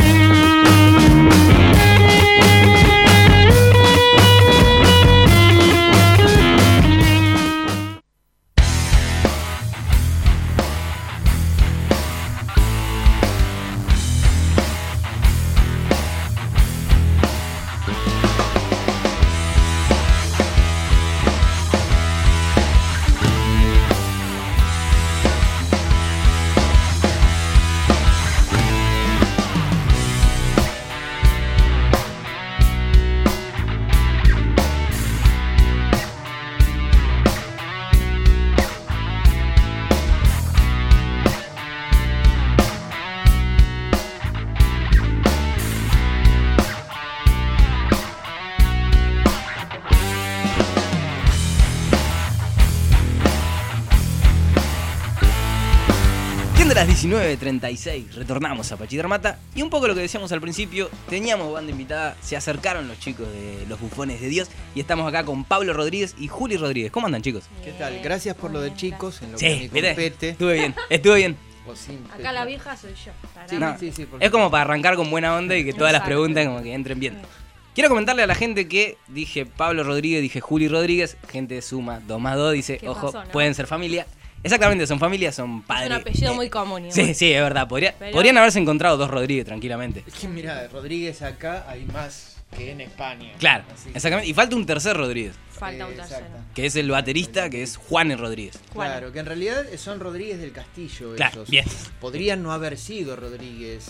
Las diecinueve treinta y seis, retornamos a Pachydermata. Y un poco lo que decíamos al principio, teníamos banda invitada, se acercaron los chicos de Los Bufones de Dios y estamos acá con Pablo Rodríguez y Juli Rodríguez. ¿Cómo andan, chicos? ¿Qué tal? Gracias por lo de chicos, en lo Sí, que me miré, compete. estuve bien, estuve bien. Acá la vieja soy yo. Sí, No, sí, sí, por es como para arrancar con buena onda y que todas las Exacto. preguntas como que entren bien. Quiero comentarle a la gente que dije Pablo Rodríguez, dije Juli Rodríguez, gente de suma dos más dos, dice, ¿Qué ojo, pasó, no? pueden ser familia. Exactamente, son familia, son Es padres. un apellido Eh, muy común. igual. Sí, sí, es verdad. Podría, Pero- Podrían haberse encontrado dos Rodríguez tranquilamente. Es que mira, Rodríguez acá hay más que en España. Claro, Así que- exactamente. Y falta un tercer Rodríguez, Falta un Eh, tercero. exacto. que es el baterista, que es Juanes Rodríguez. Claro, que en realidad son Rodríguez del Castillo Claro, ellos. bien. Podrían no haber sido Rodríguez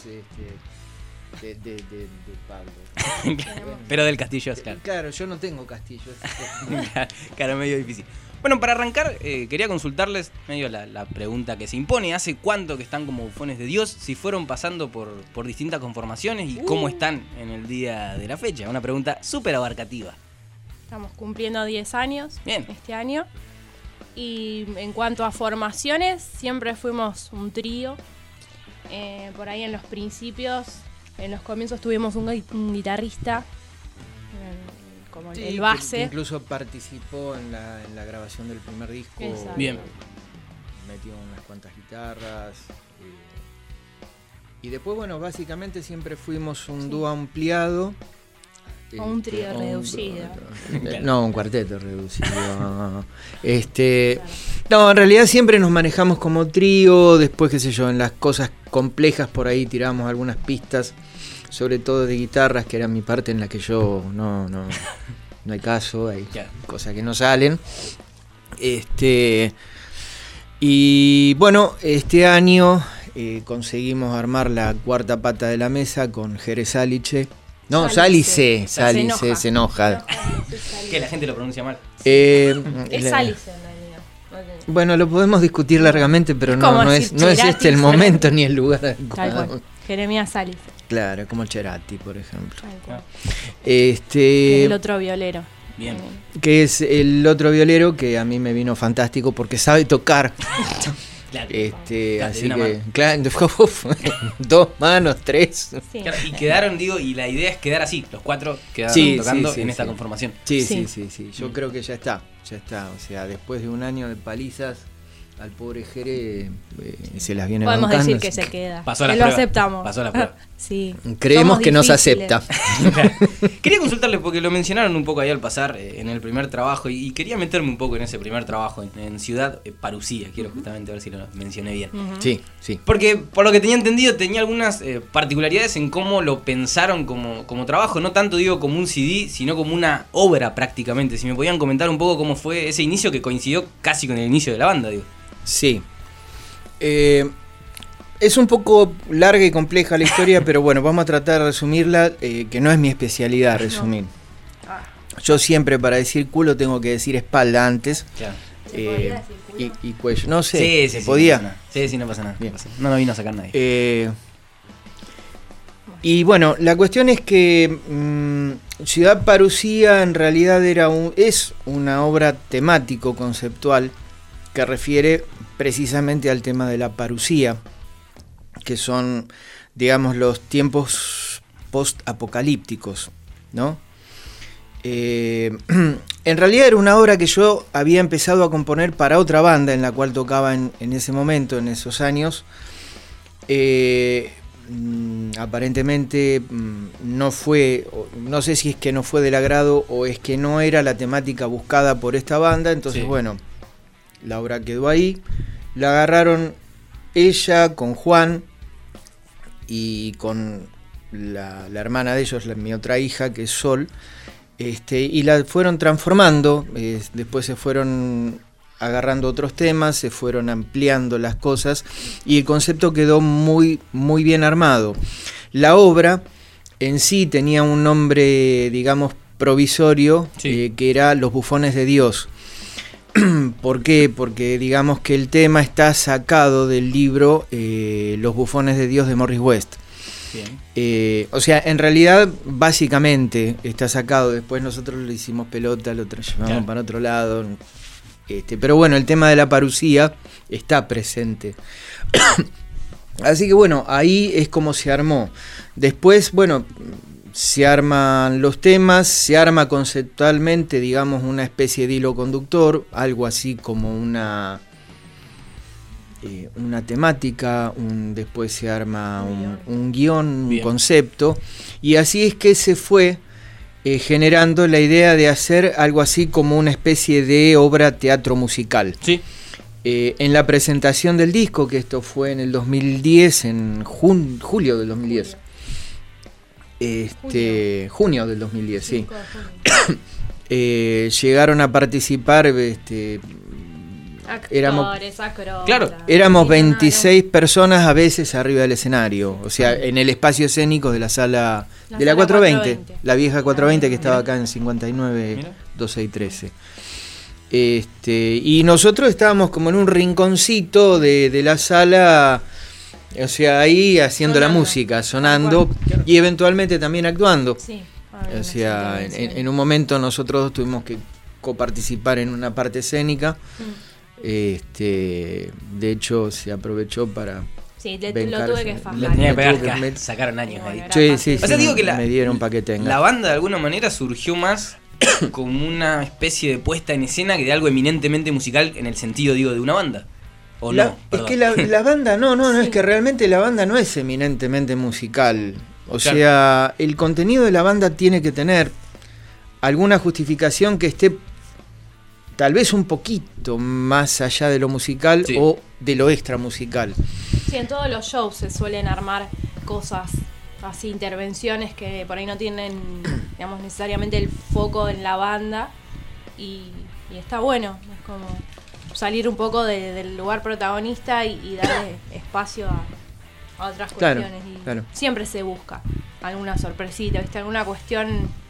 este, de, de, de, de Pablo. Pero del Castillo, claro. Claro, yo no tengo Castillo. así que- Claro, medio difícil. Bueno, para arrancar, eh, quería consultarles medio la, la pregunta que se impone. ¿Hace cuánto que están como bufones de Dios? Si fueron pasando por, por distintas conformaciones y Uh. cómo están en el día de la fecha. Una pregunta súper abarcativa. Estamos cumpliendo diez años Bien. este año. Y en cuanto a formaciones, siempre fuimos un trío. Eh, por ahí en los principios en los comienzos tuvimos un, gui- un guitarrista, en- como Sí, el que- base. que incluso participó en la, en la grabación del primer disco. Exacto. Bien. Metió unas cuantas guitarras. eh, y después, bueno, básicamente siempre fuimos un Sí. dúo ampliado. O un trío Este, reducido. eh, No, un cuarteto reducido. este, no, en realidad siempre nos manejamos como trío. Después, qué sé yo, en las cosas complejas por ahí tiramos algunas pistas, sobre todo de guitarras, que era mi parte en la que yo no, no, no hay caso, hay Claro. cosas que no salen. Este, y bueno, este año eh, conseguimos armar la cuarta pata de la mesa con Jerez Sáliche. No, Sálice, Sálice. Sálice, se enoja. Que la gente lo pronuncia mal. Eh, Es la- Sálice en realidad. No te- Bueno, lo podemos discutir largamente, pero Es no, como no decir es, no es Cerati, este el Cerati. momento ni el lugar Tal adecuado. cual. Jeremías Sálice. Claro, como Cerati, por ejemplo. Tal cual. Este, El otro violero. Bien. que es el otro violero que a mí me vino fantástico porque sabe tocar. Claro. Este, Claro, así de una que, mano. claro, uf, dos manos, tres. Sí. Claro, y quedaron, digo, y la idea es quedar así, los cuatro quedaron Sí, tocando sí, sí, en esta sí. conformación. Sí, Sí. sí, sí, sí. Yo creo que ya está, ya está. O sea, después de un año de palizas, al pobre Jere eh, se las viene Podemos bancando, decir que así se queda. Pasó la que lo prueba. aceptamos. Pasó la prueba. Sí. Creemos Somos que nos difíciles. acepta. Quería consultarle porque lo mencionaron un poco ahí al pasar eh, en el primer trabajo y, y quería meterme un poco en ese primer trabajo en, en Ciudad eh, Parucía. Quiero justamente ver si lo mencioné bien. Ujú. Sí, sí. Porque por lo que tenía entendido tenía algunas eh, particularidades en cómo lo pensaron como, como trabajo, no tanto digo como un C D, sino como una obra prácticamente. Si me podían comentar un poco cómo fue ese inicio que coincidió casi con el inicio de la banda, digo. Sí. Eh, es un poco larga y compleja la historia, pero bueno, vamos a tratar de resumirla, eh, que no es mi especialidad resumir. Yo siempre para decir culo tengo que decir espalda antes. Claro. eh, y, y cuello. No sé, Sí, sí, ¿se sí, podía? No pasa nada. Sí, sí, no pasa nada. Bien. No, pasa nada. No nos vino a sacar nadie. Eh, y bueno, la cuestión es que mm, Ciudad Parucía en realidad era un, es una obra temático conceptual que refiere precisamente al tema de la parucía, que son, digamos, los tiempos post-apocalípticos, ¿no? Eh, en realidad era una obra que yo había empezado a componer para otra banda en la cual tocaba en, en ese momento, en esos años. Eh, mm, aparentemente mm, no fue, o- no sé si es que no fue del agrado o es que no era la temática buscada por esta banda, entonces Sí. bueno, la obra quedó ahí, la agarraron ella con Juan y con la, la hermana de ellos, la- mi otra hija que es Sol, este, y la fueron transformando, eh, después se fueron agarrando otros temas, se fueron ampliando las cosas y el concepto quedó muy, muy bien armado. La obra en sí tenía un nombre, digamos, provisorio, Sí. eh, que era Los Bufones de Dios. ¿Por qué? Porque digamos que el tema está sacado del libro eh, Los Bufones de Dios de Morris West. Bien. Eh, o sea, en realidad, básicamente está sacado. Después nosotros le hicimos pelota, lo tra- llevamos Claro. para otro lado. Este, pero bueno, el tema de la parucía está presente. Así que bueno, ahí es como se armó. Después, bueno, se arman los temas, se arma conceptualmente, digamos, una especie de hilo conductor, algo así como una... Eh, una temática, un, después se arma un, un guión, un Bien. concepto, y así es que se fue eh, generando la idea de hacer algo así como una especie de obra teatro musical. Sí. Eh, en la presentación del disco, que esto fue en el dos mil diez, en jun- julio del dos mil diez, este, junio del dos mil diez, sí. Eh, llegaron a participar, este, éramos- Actores, acróbatas. Claro, éramos veintiséis personas a veces arriba del escenario, o sea, en el espacio escénico de la sala La de la sala cuatrocientos veinte, cuatrocientos veinte. la vieja cuatrocientos veinte que estaba Mira. acá en cincuenta y nueve, Mira. doce y trece. Este, y nosotros estábamos como en un rinconcito de, de la sala, o sea, ahí haciendo la Sonando. música, sonando y eventualmente también actuando. Sí. O sea, en, en un momento nosotros dos tuvimos que coparticipar en una parte escénica. Mm. Este, de hecho, se aprovechó para Sí, le- Ben lo Carson. tuve que fajar. Le tenía que pegar, tuve que ca- met- sacaron años ahí. Bueno, era Sí, fácil. sí, O sea, sí, digo que la- me dieron para que tenga. La banda de alguna manera surgió más como una especie de puesta en escena que de algo eminentemente musical en el sentido, digo, de una banda. ¿O La- no? es Perdón. que la, la banda, no, no, no, es que realmente la banda no es eminentemente musical. O Claro. sea, el contenido de la banda tiene que tener alguna justificación que esté tal vez un poquito más allá de lo musical Sí. o de lo extra musical. Sí, en todos los shows se suelen armar cosas así, intervenciones que por ahí no tienen, digamos, necesariamente el foco en la banda y, y está bueno, es como salir un poco de- del lugar protagonista y, y darle espacio a, a otras Claro, cuestiones y claro. siempre se busca alguna sorpresita, ¿viste? Alguna cuestión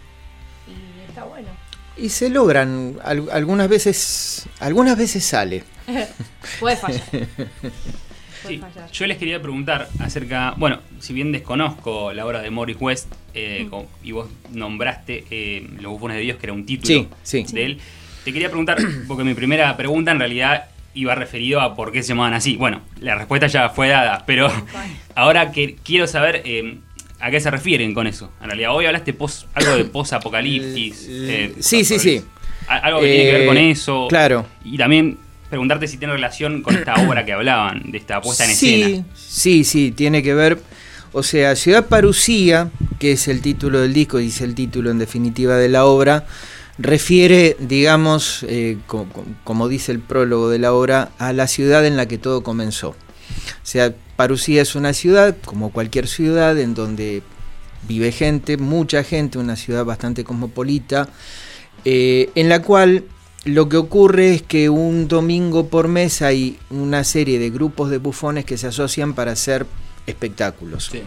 y está bueno. Y se logran, al- algunas veces, algunas veces sale. Puede fallar. Sí, yo les quería preguntar acerca, bueno, si bien desconozco la obra de Morris West, eh, Mm. como- y vos nombraste eh, Los bufones de Dios, que era un título Sí, sí. de él, te quería preguntar, porque mi primera pregunta en realidad iba referido a por qué se llamaban así. Bueno, la respuesta ya fue dada, pero ahora que quiero saber eh, a qué se refieren con eso. En realidad, hoy hablaste pos, algo de post-apocalipsis. eh, Sí, sí, sí. a- Algo que tiene que ver con Eh, eso. Claro. Y también preguntarte si tiene relación con esta obra que hablaban, de esta puesta en sí, escena. Sí, sí, tiene que ver. O sea, Ciudad Parucía, que es el título del disco y es el título en definitiva de la obra, refiere, digamos, eh, co- co- como dice el prólogo de la obra, a la ciudad en la que todo comenzó. O sea, Parucía es una ciudad, como cualquier ciudad, en donde vive gente, mucha gente, una ciudad bastante cosmopolita, eh, en la cual lo que ocurre es que un domingo por mes hay una serie de grupos de bufones que se asocian para hacer espectáculos. Sí.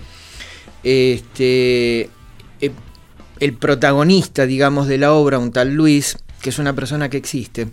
Este, eh, el protagonista, digamos, de la obra, un tal Luis, que es una persona que existe,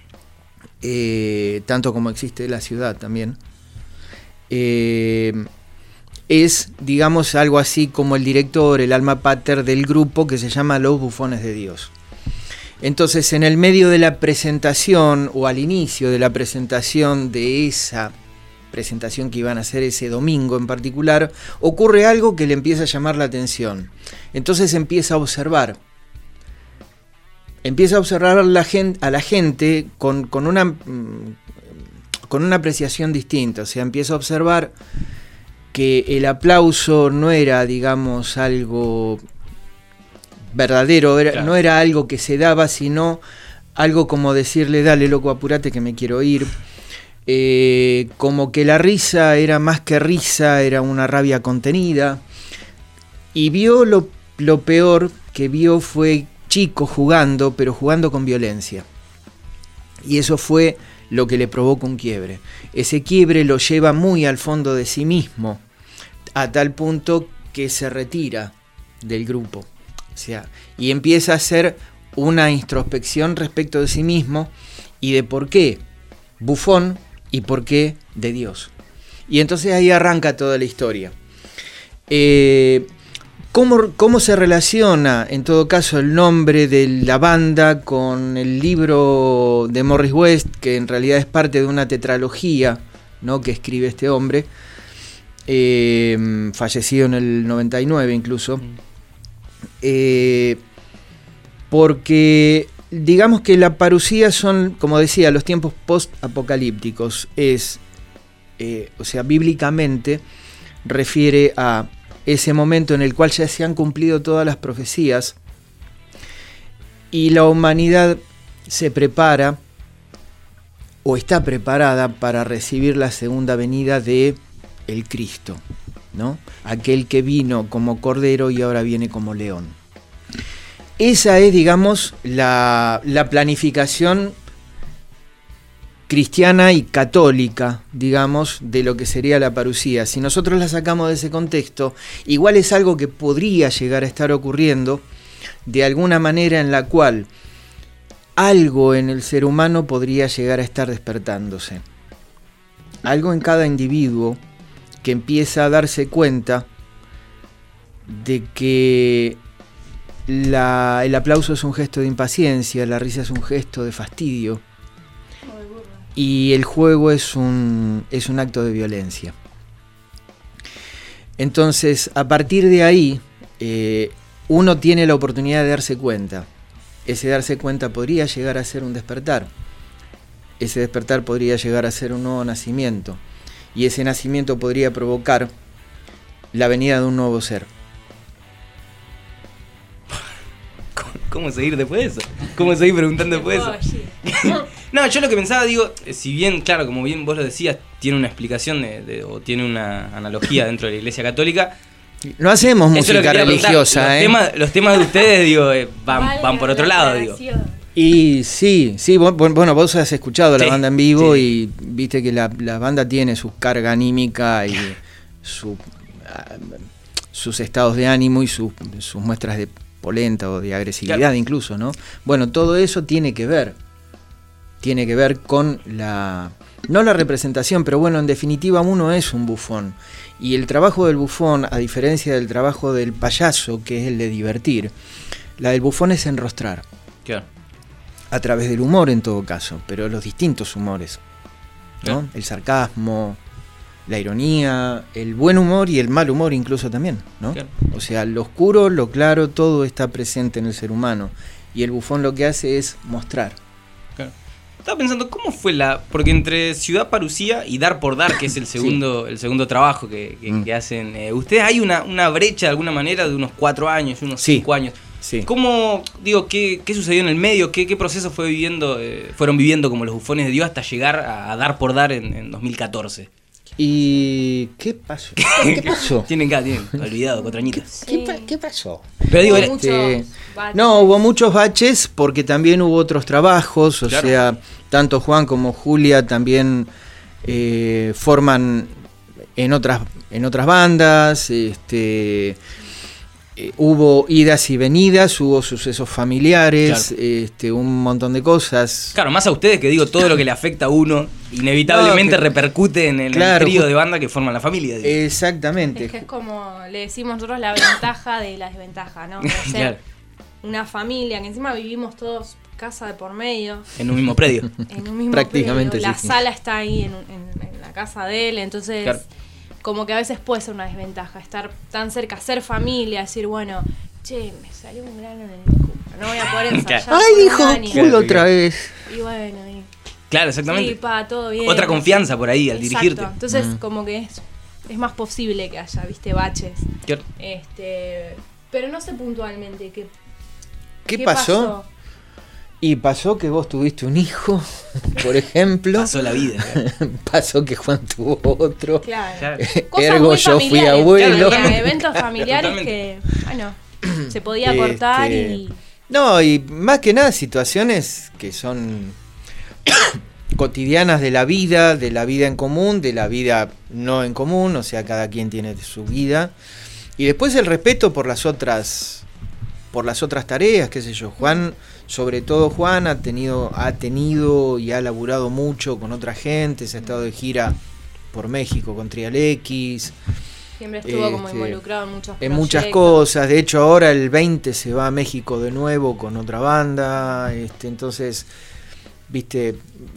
eh, tanto como existe la ciudad también, eh, es, digamos, algo así como el director, el alma pater del grupo que se llama Los Bufones de Dios. Entonces, en el medio de la presentación, o al inicio de la presentación de esa presentación que iban a hacer ese domingo en particular, ocurre algo que le empieza a llamar la atención. Entonces empieza a observar. Empieza a observar a la gente, a la gente con, con, una, mm, con una apreciación distinta. O sea, empieza a observar que el aplauso no era, digamos, algo verdadero, era, Claro. no era algo que se daba, sino algo como decirle, dale loco, apurate que me quiero ir. Eh, como que la risa era más que risa, era una rabia contenida. Y vio lo, lo peor que vio fue chicos jugando, pero jugando con violencia. Y eso fue lo que le provoca un quiebre. Ese quiebre lo lleva muy al fondo de sí mismo, a tal punto que se retira del grupo. O sea, y empieza a hacer una introspección respecto de sí mismo y de por qué bufón y por qué de Dios. Y entonces ahí arranca toda la historia. Eh, ¿cómo, ¿Cómo se relaciona, en todo caso, el nombre de la banda con el libro de Morris West, que en realidad es parte de una tetralogía, ¿no?, que escribe este hombre, eh, fallecido en el noventa y nueve incluso? Eh, porque digamos que la parucía son, como decía, los tiempos post-apocalípticos. Es, eh, o sea, bíblicamente refiere a ese momento en el cual ya se han cumplido todas las profecías y la humanidad se prepara o está preparada para recibir la segunda venida de el Cristo, ¿no? Aquel que vino como cordero y ahora viene como león. Esa es, digamos, la, la planificación cristiana y católica, digamos, de lo que sería la parucía. Si nosotros la sacamos de ese contexto, igual es algo que podría llegar a estar ocurriendo de alguna manera en la cual algo en el ser humano podría llegar a estar despertándose. Algo en cada individuo que empieza a darse cuenta de que la, el aplauso es un gesto de impaciencia, la risa es un gesto de fastidio y el juego es un, es un acto de violencia. Entonces, a partir de ahí, eh, uno tiene la oportunidad de darse cuenta. Ese darse cuenta podría llegar a ser un despertar. Ese despertar podría llegar a ser un nuevo nacimiento. Y ese nacimiento podría provocar la venida de un nuevo ser. ¿Cómo seguir después de eso? ¿Cómo seguir preguntando después de eso? No, yo lo que pensaba, digo, si bien, claro, como bien vos lo decías, tiene una explicación de, de, o tiene una analogía dentro de la Iglesia Católica. No hacemos música religiosa, los ¿eh? Temas, los temas de ustedes, digo, eh, van, vale, van por otro lado, digo. Y sí, sí, bueno, vos has escuchado la sí, banda en vivo sí. y viste que la, la banda tiene su carga anímica y su, uh, sus estados de ánimo y su, sus muestras de polenta o de agresividad, claro. Incluso, ¿no? Bueno, todo eso tiene que ver, tiene que ver con la, no la representación, pero bueno, en definitiva uno es un bufón. Y el trabajo del bufón, a diferencia del trabajo del payaso, que es el de divertir, la del bufón es enrostrar. Claro. A través del humor en todo caso, pero los distintos humores, ¿no? Claro. El sarcasmo, la ironía, el buen humor y el mal humor incluso también, ¿no? Claro. O sea, lo oscuro, lo claro, todo está presente en el ser humano. Y el bufón lo que hace es mostrar. Claro. Estaba pensando, ¿cómo fue la...? Porque entre Ciudad Parucía y Dar por Dar, que es el segundo, sí. el segundo trabajo que, que, mm. que hacen, eh, ¿ustedes hay una, una brecha de alguna manera de unos cuatro años, unos sí. cinco años? Sí. ¿Cómo, digo, qué, qué sucedió en el medio? ¿Qué, qué proceso fue viviendo, eh, fueron viviendo como los bufones de Dios hasta llegar a, a Dar por Dar en, en dos mil catorce? ¿Y qué pasó? ¿Qué pasó? Tienen acá, tienen olvidado, cotrañitas. ¿Qué, ¿Qué pasó? Pero digo, este, no, hubo muchos baches porque también hubo otros trabajos, o claro. sea, tanto Juan como Julia también eh, forman en otras, en otras bandas, este... Hubo idas y venidas, hubo sucesos familiares, claro. este, un montón de cosas. Claro, más a ustedes que digo, todo lo que le afecta a uno inevitablemente no, que, repercute en el, claro, trío de banda que forman la familia. Digo. Exactamente. Es que es como le decimos nosotros la ventaja de la desventaja, ¿no? De ser claro. una familia, que encima vivimos todos casa de por medio. En un mismo predio. En un mismo Prácticamente predio. La sí. sala está ahí en, en, en la casa de él, entonces... Claro. Como que a veces puede ser una desventaja estar tan cerca, ser familia, decir, bueno, che, me salió un grano en el culo, no voy a poder ensayar. Ay, dijo culo otra vez. Y bueno, y... Claro, exactamente. Sí, pa, todo bien. Otra confianza por ahí al Exacto. dirigirte. Entonces, Mm. como que es, es más posible que haya, viste, baches. Claro. Este, pero no sé puntualmente qué, ¿Qué, ¿Qué pasó? pasó. Y pasó que vos tuviste un hijo, por ejemplo. Pasó la vida. Claro. Pasó que Juan tuvo otro. Claro. Claro. Ergo yo fui abuelo. Claro, eventos familiares que, bueno, se podía cortar este... y... No, y más que nada situaciones que son cotidianas de la vida, de la vida en común, de la vida no en común, o sea, cada quien tiene su vida. Y después el respeto por las otras... por las otras tareas, qué sé yo. Juan, sobre todo Juan, ha tenido, ha tenido y ha laburado mucho con otra gente, se ha estado de gira por México con Trial X. Siempre estuvo este, como involucrado en muchos En muchas cosas, de hecho ahora el veinte se va a México de nuevo con otra banda, este, entonces, viste,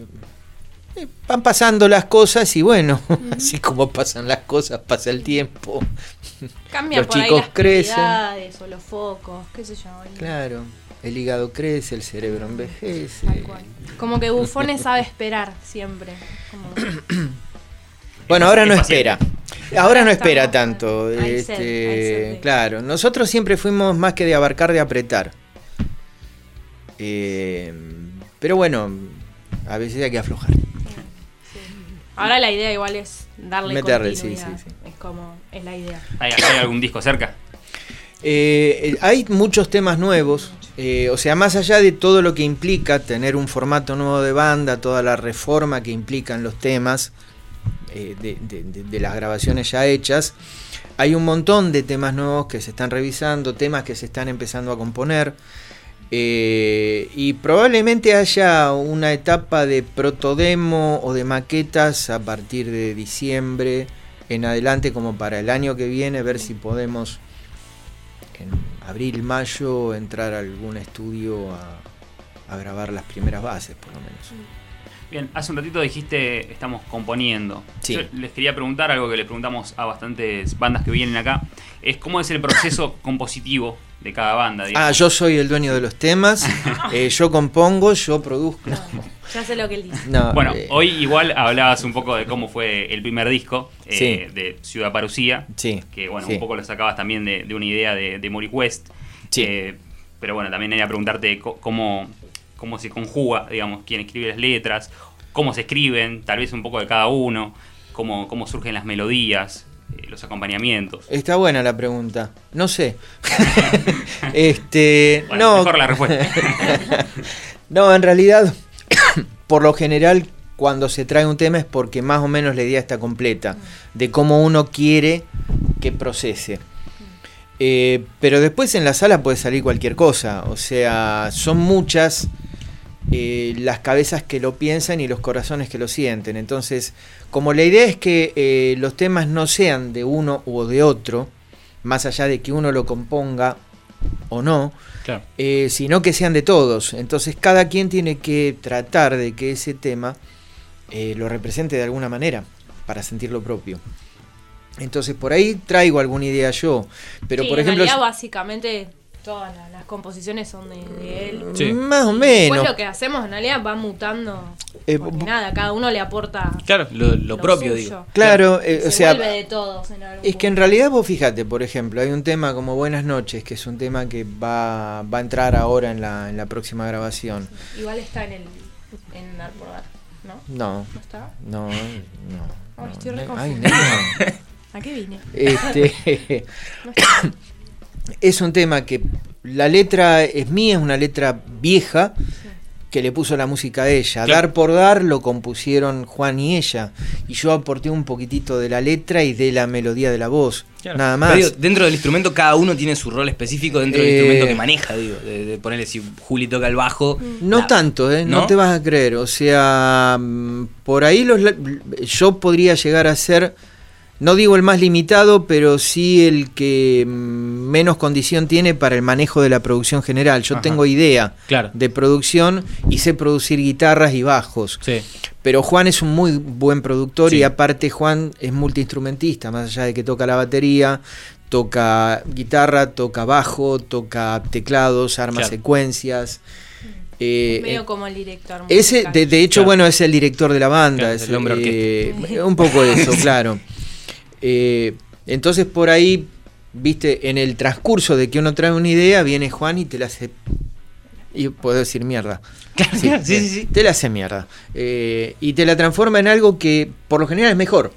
van pasando las cosas y bueno, uh-huh. así como pasan las cosas, pasa el tiempo. Cambian los por chicos ahí las crecen. O los focos, qué sé yo. Y... Claro, el hígado crece, el cerebro envejece. Tal cual. Como que Bufones sabe esperar siempre. Como... Bueno, ahora no espera. Ahora no espera tanto. Hay este, sed, hay sed de... Claro, nosotros siempre fuimos más que de abarcar, de apretar. Eh, pero bueno, a veces hay que aflojar. Sí, sí. Ahora la idea igual es darle Meterle, continuidad. Sí, sí, sí. Es como, es la idea. ¿Hay, hay algún disco cerca? Eh, hay muchos temas nuevos. Eh, o sea, más allá de todo lo que implica tener un formato nuevo de banda, toda la reforma que implican los temas, eh, de, de, de, de las grabaciones ya hechas, hay un montón de temas nuevos que se están revisando, temas que se están empezando a componer, eh, y probablemente haya una etapa de protodemo o de maquetas a partir de diciembre en adelante, como para el año que viene, ver si podemos en abril, mayo entrar a algún estudio a, a grabar las primeras bases, por lo menos. Bien, hace un ratito dijiste estamos componiendo. Sí. Yo les quería preguntar algo que le preguntamos a bastantes bandas que vienen acá. Es cómo es el proceso compositivo de cada banda. Digamos. Ah, yo soy el dueño de los temas, eh, yo compongo, yo produzco. No. Ya sé lo que él dice. No, bueno, eh, hoy igual hablabas un poco de cómo fue el primer disco eh, Sí. de Ciudad Parucía. Sí. Que bueno, Sí. un poco lo sacabas también de, de una idea de, de Mori Quest. Sí. Eh, pero bueno, también era preguntarte co- cómo, cómo se conjuga, digamos, quién escribe las letras, cómo se escriben, tal vez un poco de cada uno, cómo, cómo surgen las melodías, eh, los acompañamientos. Está buena la pregunta. No sé. este, Bueno, no. mejor la respuesta. No, en realidad, por lo general, cuando se trae un tema es porque más o menos la idea está completa de cómo uno quiere que procese. Eh, pero después en la sala puede salir cualquier cosa. O sea, son muchas eh, las cabezas que lo piensan y los corazones que lo sienten. Entonces, como la idea es que eh, los temas no sean de uno o de otro, más allá de que uno lo componga o no, Claro. eh, sino que sean de todos. Entonces cada quien tiene que tratar de que ese tema eh, lo represente de alguna manera para sentir lo propio. Entonces por ahí traigo alguna idea yo, pero Sí, por en ejemplo realidad, yo- básicamente todas las, las composiciones son de, de él. Sí. Más o menos. Después lo que hacemos en realidad va mutando. Eh, porque nada, cada uno le aporta Claro, lo, lo propio, suyo. digo. Claro, eh, Se o sea, vuelve de todos en algún es que en realidad vos fíjate, por ejemplo, hay un tema como Buenas noches, que es un tema que va, va a entrar ahora en la, en la próxima grabación. punto. Igual está en el en Arpodar, ¿no? No, ¿No está? no, no. Ay, estoy re Ay, confundida. nena. ¿A qué vine? Este, No está. es un tema que la letra es mía, es una letra vieja que le puso la música a ella. Claro. Dar por dar lo compusieron Juan y ella. Y yo aporté un poquitito de la letra y de la melodía de la voz. Claro. Nada más. Pero digo, dentro del instrumento cada uno tiene su rol específico dentro del Eh, instrumento que maneja, digo. De, de ponerle si Juli toca el bajo. No la- tanto, ¿eh? No, ¿No? te vas a creer. O sea, mm, por ahí los, la- yo podría llegar a ser, no digo el más limitado, pero sí el que mm, menos condición tiene para el manejo de la producción general. Yo Ajá. tengo idea Claro. de producción y sé producir guitarras y bajos. Sí. Pero Juan es un muy buen productor Sí. y aparte Juan es multiinstrumentista, más allá de que toca la batería, toca guitarra, toca bajo, toca teclados, arma Claro. secuencias. Eh, Medio eh, como el director. ese, musical. de, de hecho, Claro. bueno, es el director de la banda. Claro, es el hombre eh, un poco eso, claro. Eh, entonces por ahí, viste, en el transcurso de que uno trae una idea, viene Juan y te la hace... Y puedo decir mierda. Claro, Sí, claro, sí, eh, sí, sí. Te la hace mierda. Eh, y te la transforma en algo que por lo general es mejor.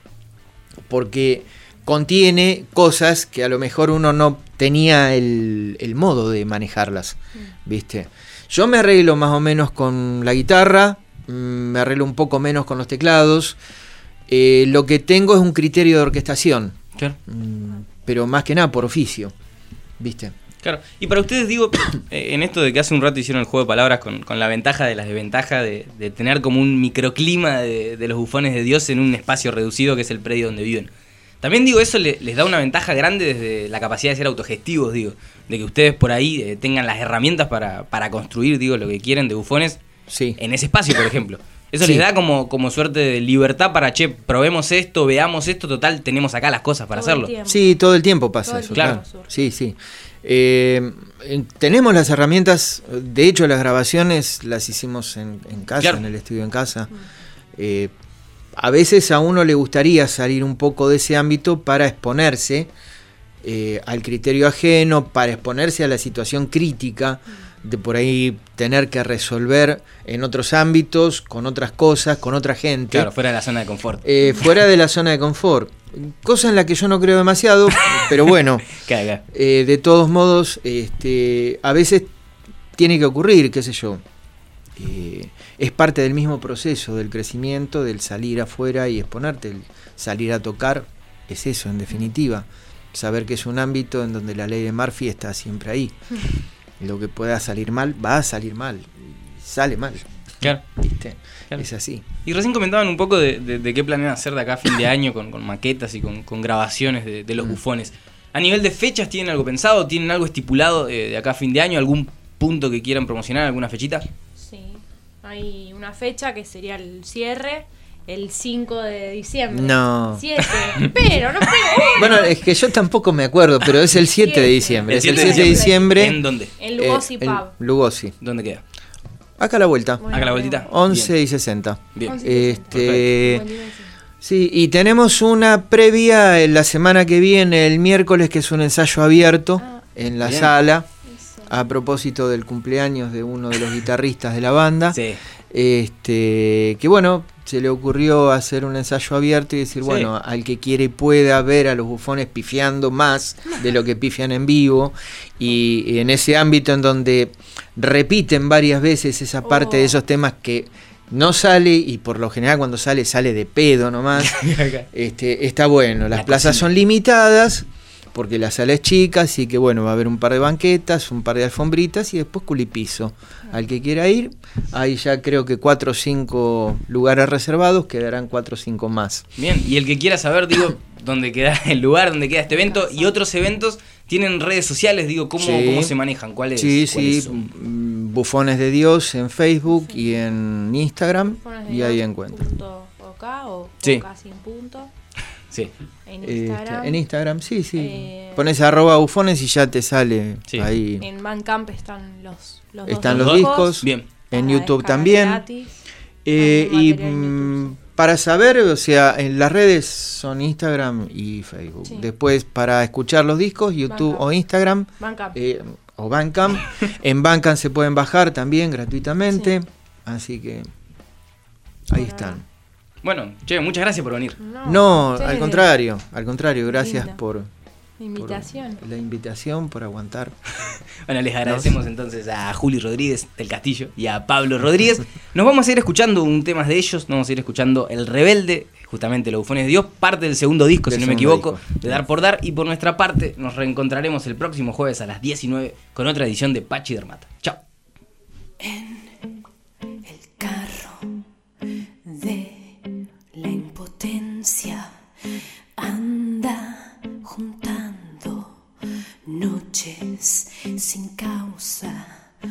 Porque contiene cosas que a lo mejor uno no tenía el, el modo de manejarlas. ¿Viste? Yo me arreglo más o menos con la guitarra, mm, me arreglo un poco menos con los teclados. Eh, lo que tengo es un criterio de orquestación. Claro. Mm, pero más que nada por oficio. ¿Viste? Claro. Y para ustedes, digo, eh, en esto de que hace un rato hicieron el juego de palabras con, con la ventaja de las desventajas de, de tener como un microclima de, de los bufones de Dios en un espacio reducido que es el predio donde viven. También digo, eso le- les da una ventaja grande desde la capacidad de ser autogestivos, digo, de que ustedes por ahí eh, tengan las herramientas para, para construir, digo, lo que quieren de bufones Sí. en ese espacio, por ejemplo. Eso Sí. les da como, como suerte de libertad para, che, probemos esto, veamos esto, total, tenemos acá las cosas para Todo el hacerlo. tiempo. Sí, todo el tiempo pasa Todo el eso. tiempo Claro. surge. Sí, sí. Eh, en- tenemos las herramientas, de hecho las grabaciones las hicimos en, en casa, Claro. en el estudio en casa. Eh, a veces a uno le gustaría salir un poco de ese ámbito para exponerse eh, al criterio ajeno, para exponerse a la situación crítica de por ahí tener que resolver en otros ámbitos, con otras cosas, con otra gente. Claro, fuera de la zona de confort. Eh, fuera de la zona de confort. Cosa en la que yo no creo demasiado, pero bueno, Claro, claro. eh, de todos modos, este, a veces tiene que ocurrir, qué sé yo. Eh, es parte del mismo proceso del crecimiento, del salir afuera y exponerte, el salir a tocar, es eso en definitiva. Saber que es un ámbito en donde la ley de Murphy está siempre ahí. Lo que pueda salir mal, va a salir mal. Y sale mal. Claro. ¿Viste? Claro. Es así. Y recién comentaban un poco de, de- de qué planean hacer de acá a fin de año con, con maquetas y con, con grabaciones de, de los bufones. A nivel de fechas, ¿tienen algo pensado? ¿Tienen algo estipulado eh, de acá a fin de año? ¿Algún punto que quieran promocionar? ¿Alguna fechita? Sí. hay una fecha que sería el cierre, el cinco de diciembre. No. siete. Pero no pego uno. Bueno, es que yo tampoco me acuerdo, pero es el siete de diciembre. Es el siete de diciembre. ¿En dónde? En Lugosi eh, Pub. en Lugosi. ¿Dónde queda? Acá a la vuelta. Acá a la vueltita. once y sesenta. Bien. Este, sí, y tenemos una previa en la semana que viene, el miércoles, que es un ensayo abierto ah, en la bien. sala. A propósito del cumpleaños de uno de los guitarristas de la banda. Sí. Este, que bueno, se le ocurrió hacer un ensayo abierto y decir, sí. bueno, al que quiere pueda ver a los bufones pifiando más de lo que pifian en vivo. Y, y en ese ámbito en donde repiten varias veces esa parte oh. de esos temas que no sale, y por lo general cuando sale, sale de pedo nomás. este, está bueno, las la plazas cocina. son limitadas, porque la sala es chica, así que bueno, va a haber un par de banquetas, un par de alfombritas y después culipiso. Al que quiera ir, hay ya creo que cuatro o cinco lugares reservados, quedarán cuatro o cinco más. Bien, y el que quiera saber, digo, dónde queda el lugar, dónde queda este evento y otros eventos, ¿tienen redes sociales? Digo, ¿cómo, sí. cómo se manejan? ¿Cuáles? Sí, ¿cuáles sí, son? Bufones de Dios en Facebook sí. y en Instagram, y ahí encuentran. ¿OK o sí. OK sin punto? Sí. En Instagram. Este, en Instagram, sí, sí. Eh, Pones arroba bufones y ya te sale sí. ahí. En Bandcamp están los, los Están dos los discos. discos. Bien. En YouTube también. Gratis, eh, y mmm, para saber, o sea, en las redes son Instagram y Facebook. Sí. Después, para escuchar los discos, YouTube Bandcamp. o Instagram. Bandcamp. Eh, o Bandcamp. En Bandcamp se pueden bajar también gratuitamente. Sí. Así que ahí bueno. están. Bueno, che, muchas gracias por venir. No, no al contrario, al contrario, gracias Linda. por la invitación. Por la invitación, por aguantar. Bueno, les agradecemos entonces a Juli Rodríguez del Castillo y a Pablo Rodríguez. Nos vamos a ir escuchando un tema de ellos, nos vamos a ir escuchando El Rebelde, justamente Los Bufones de Dios, parte del segundo disco, del si no me equivoco, disco. de Dar por Dar. Y por nuestra parte, nos reencontraremos el próximo jueves a las diecinueve con otra edición de Pachi Dermata. Chao. En el carro de la impotencia anda juntando noches sin causa,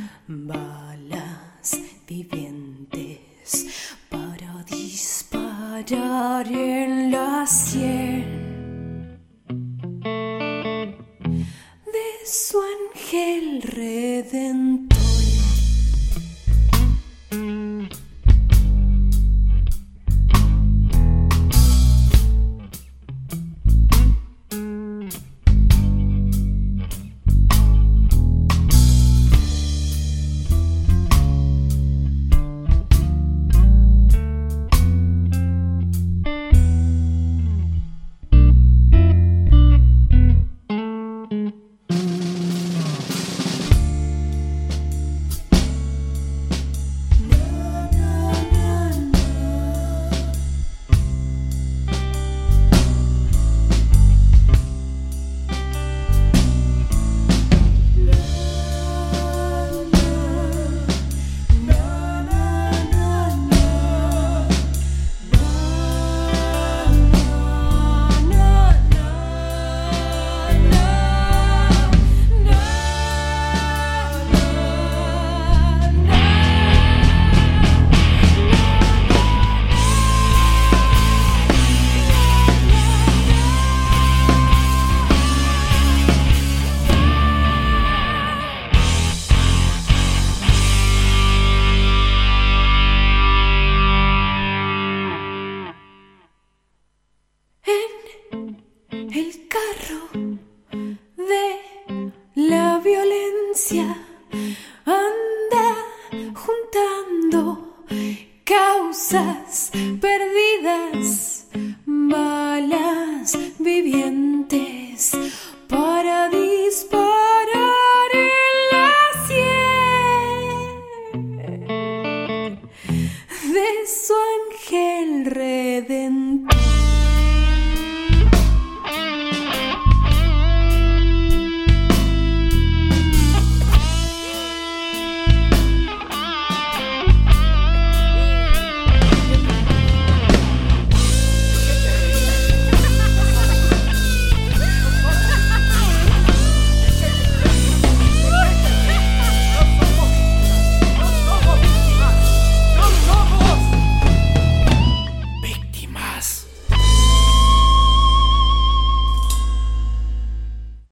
balas vivientes para disparar en la sien de su ángel redentor.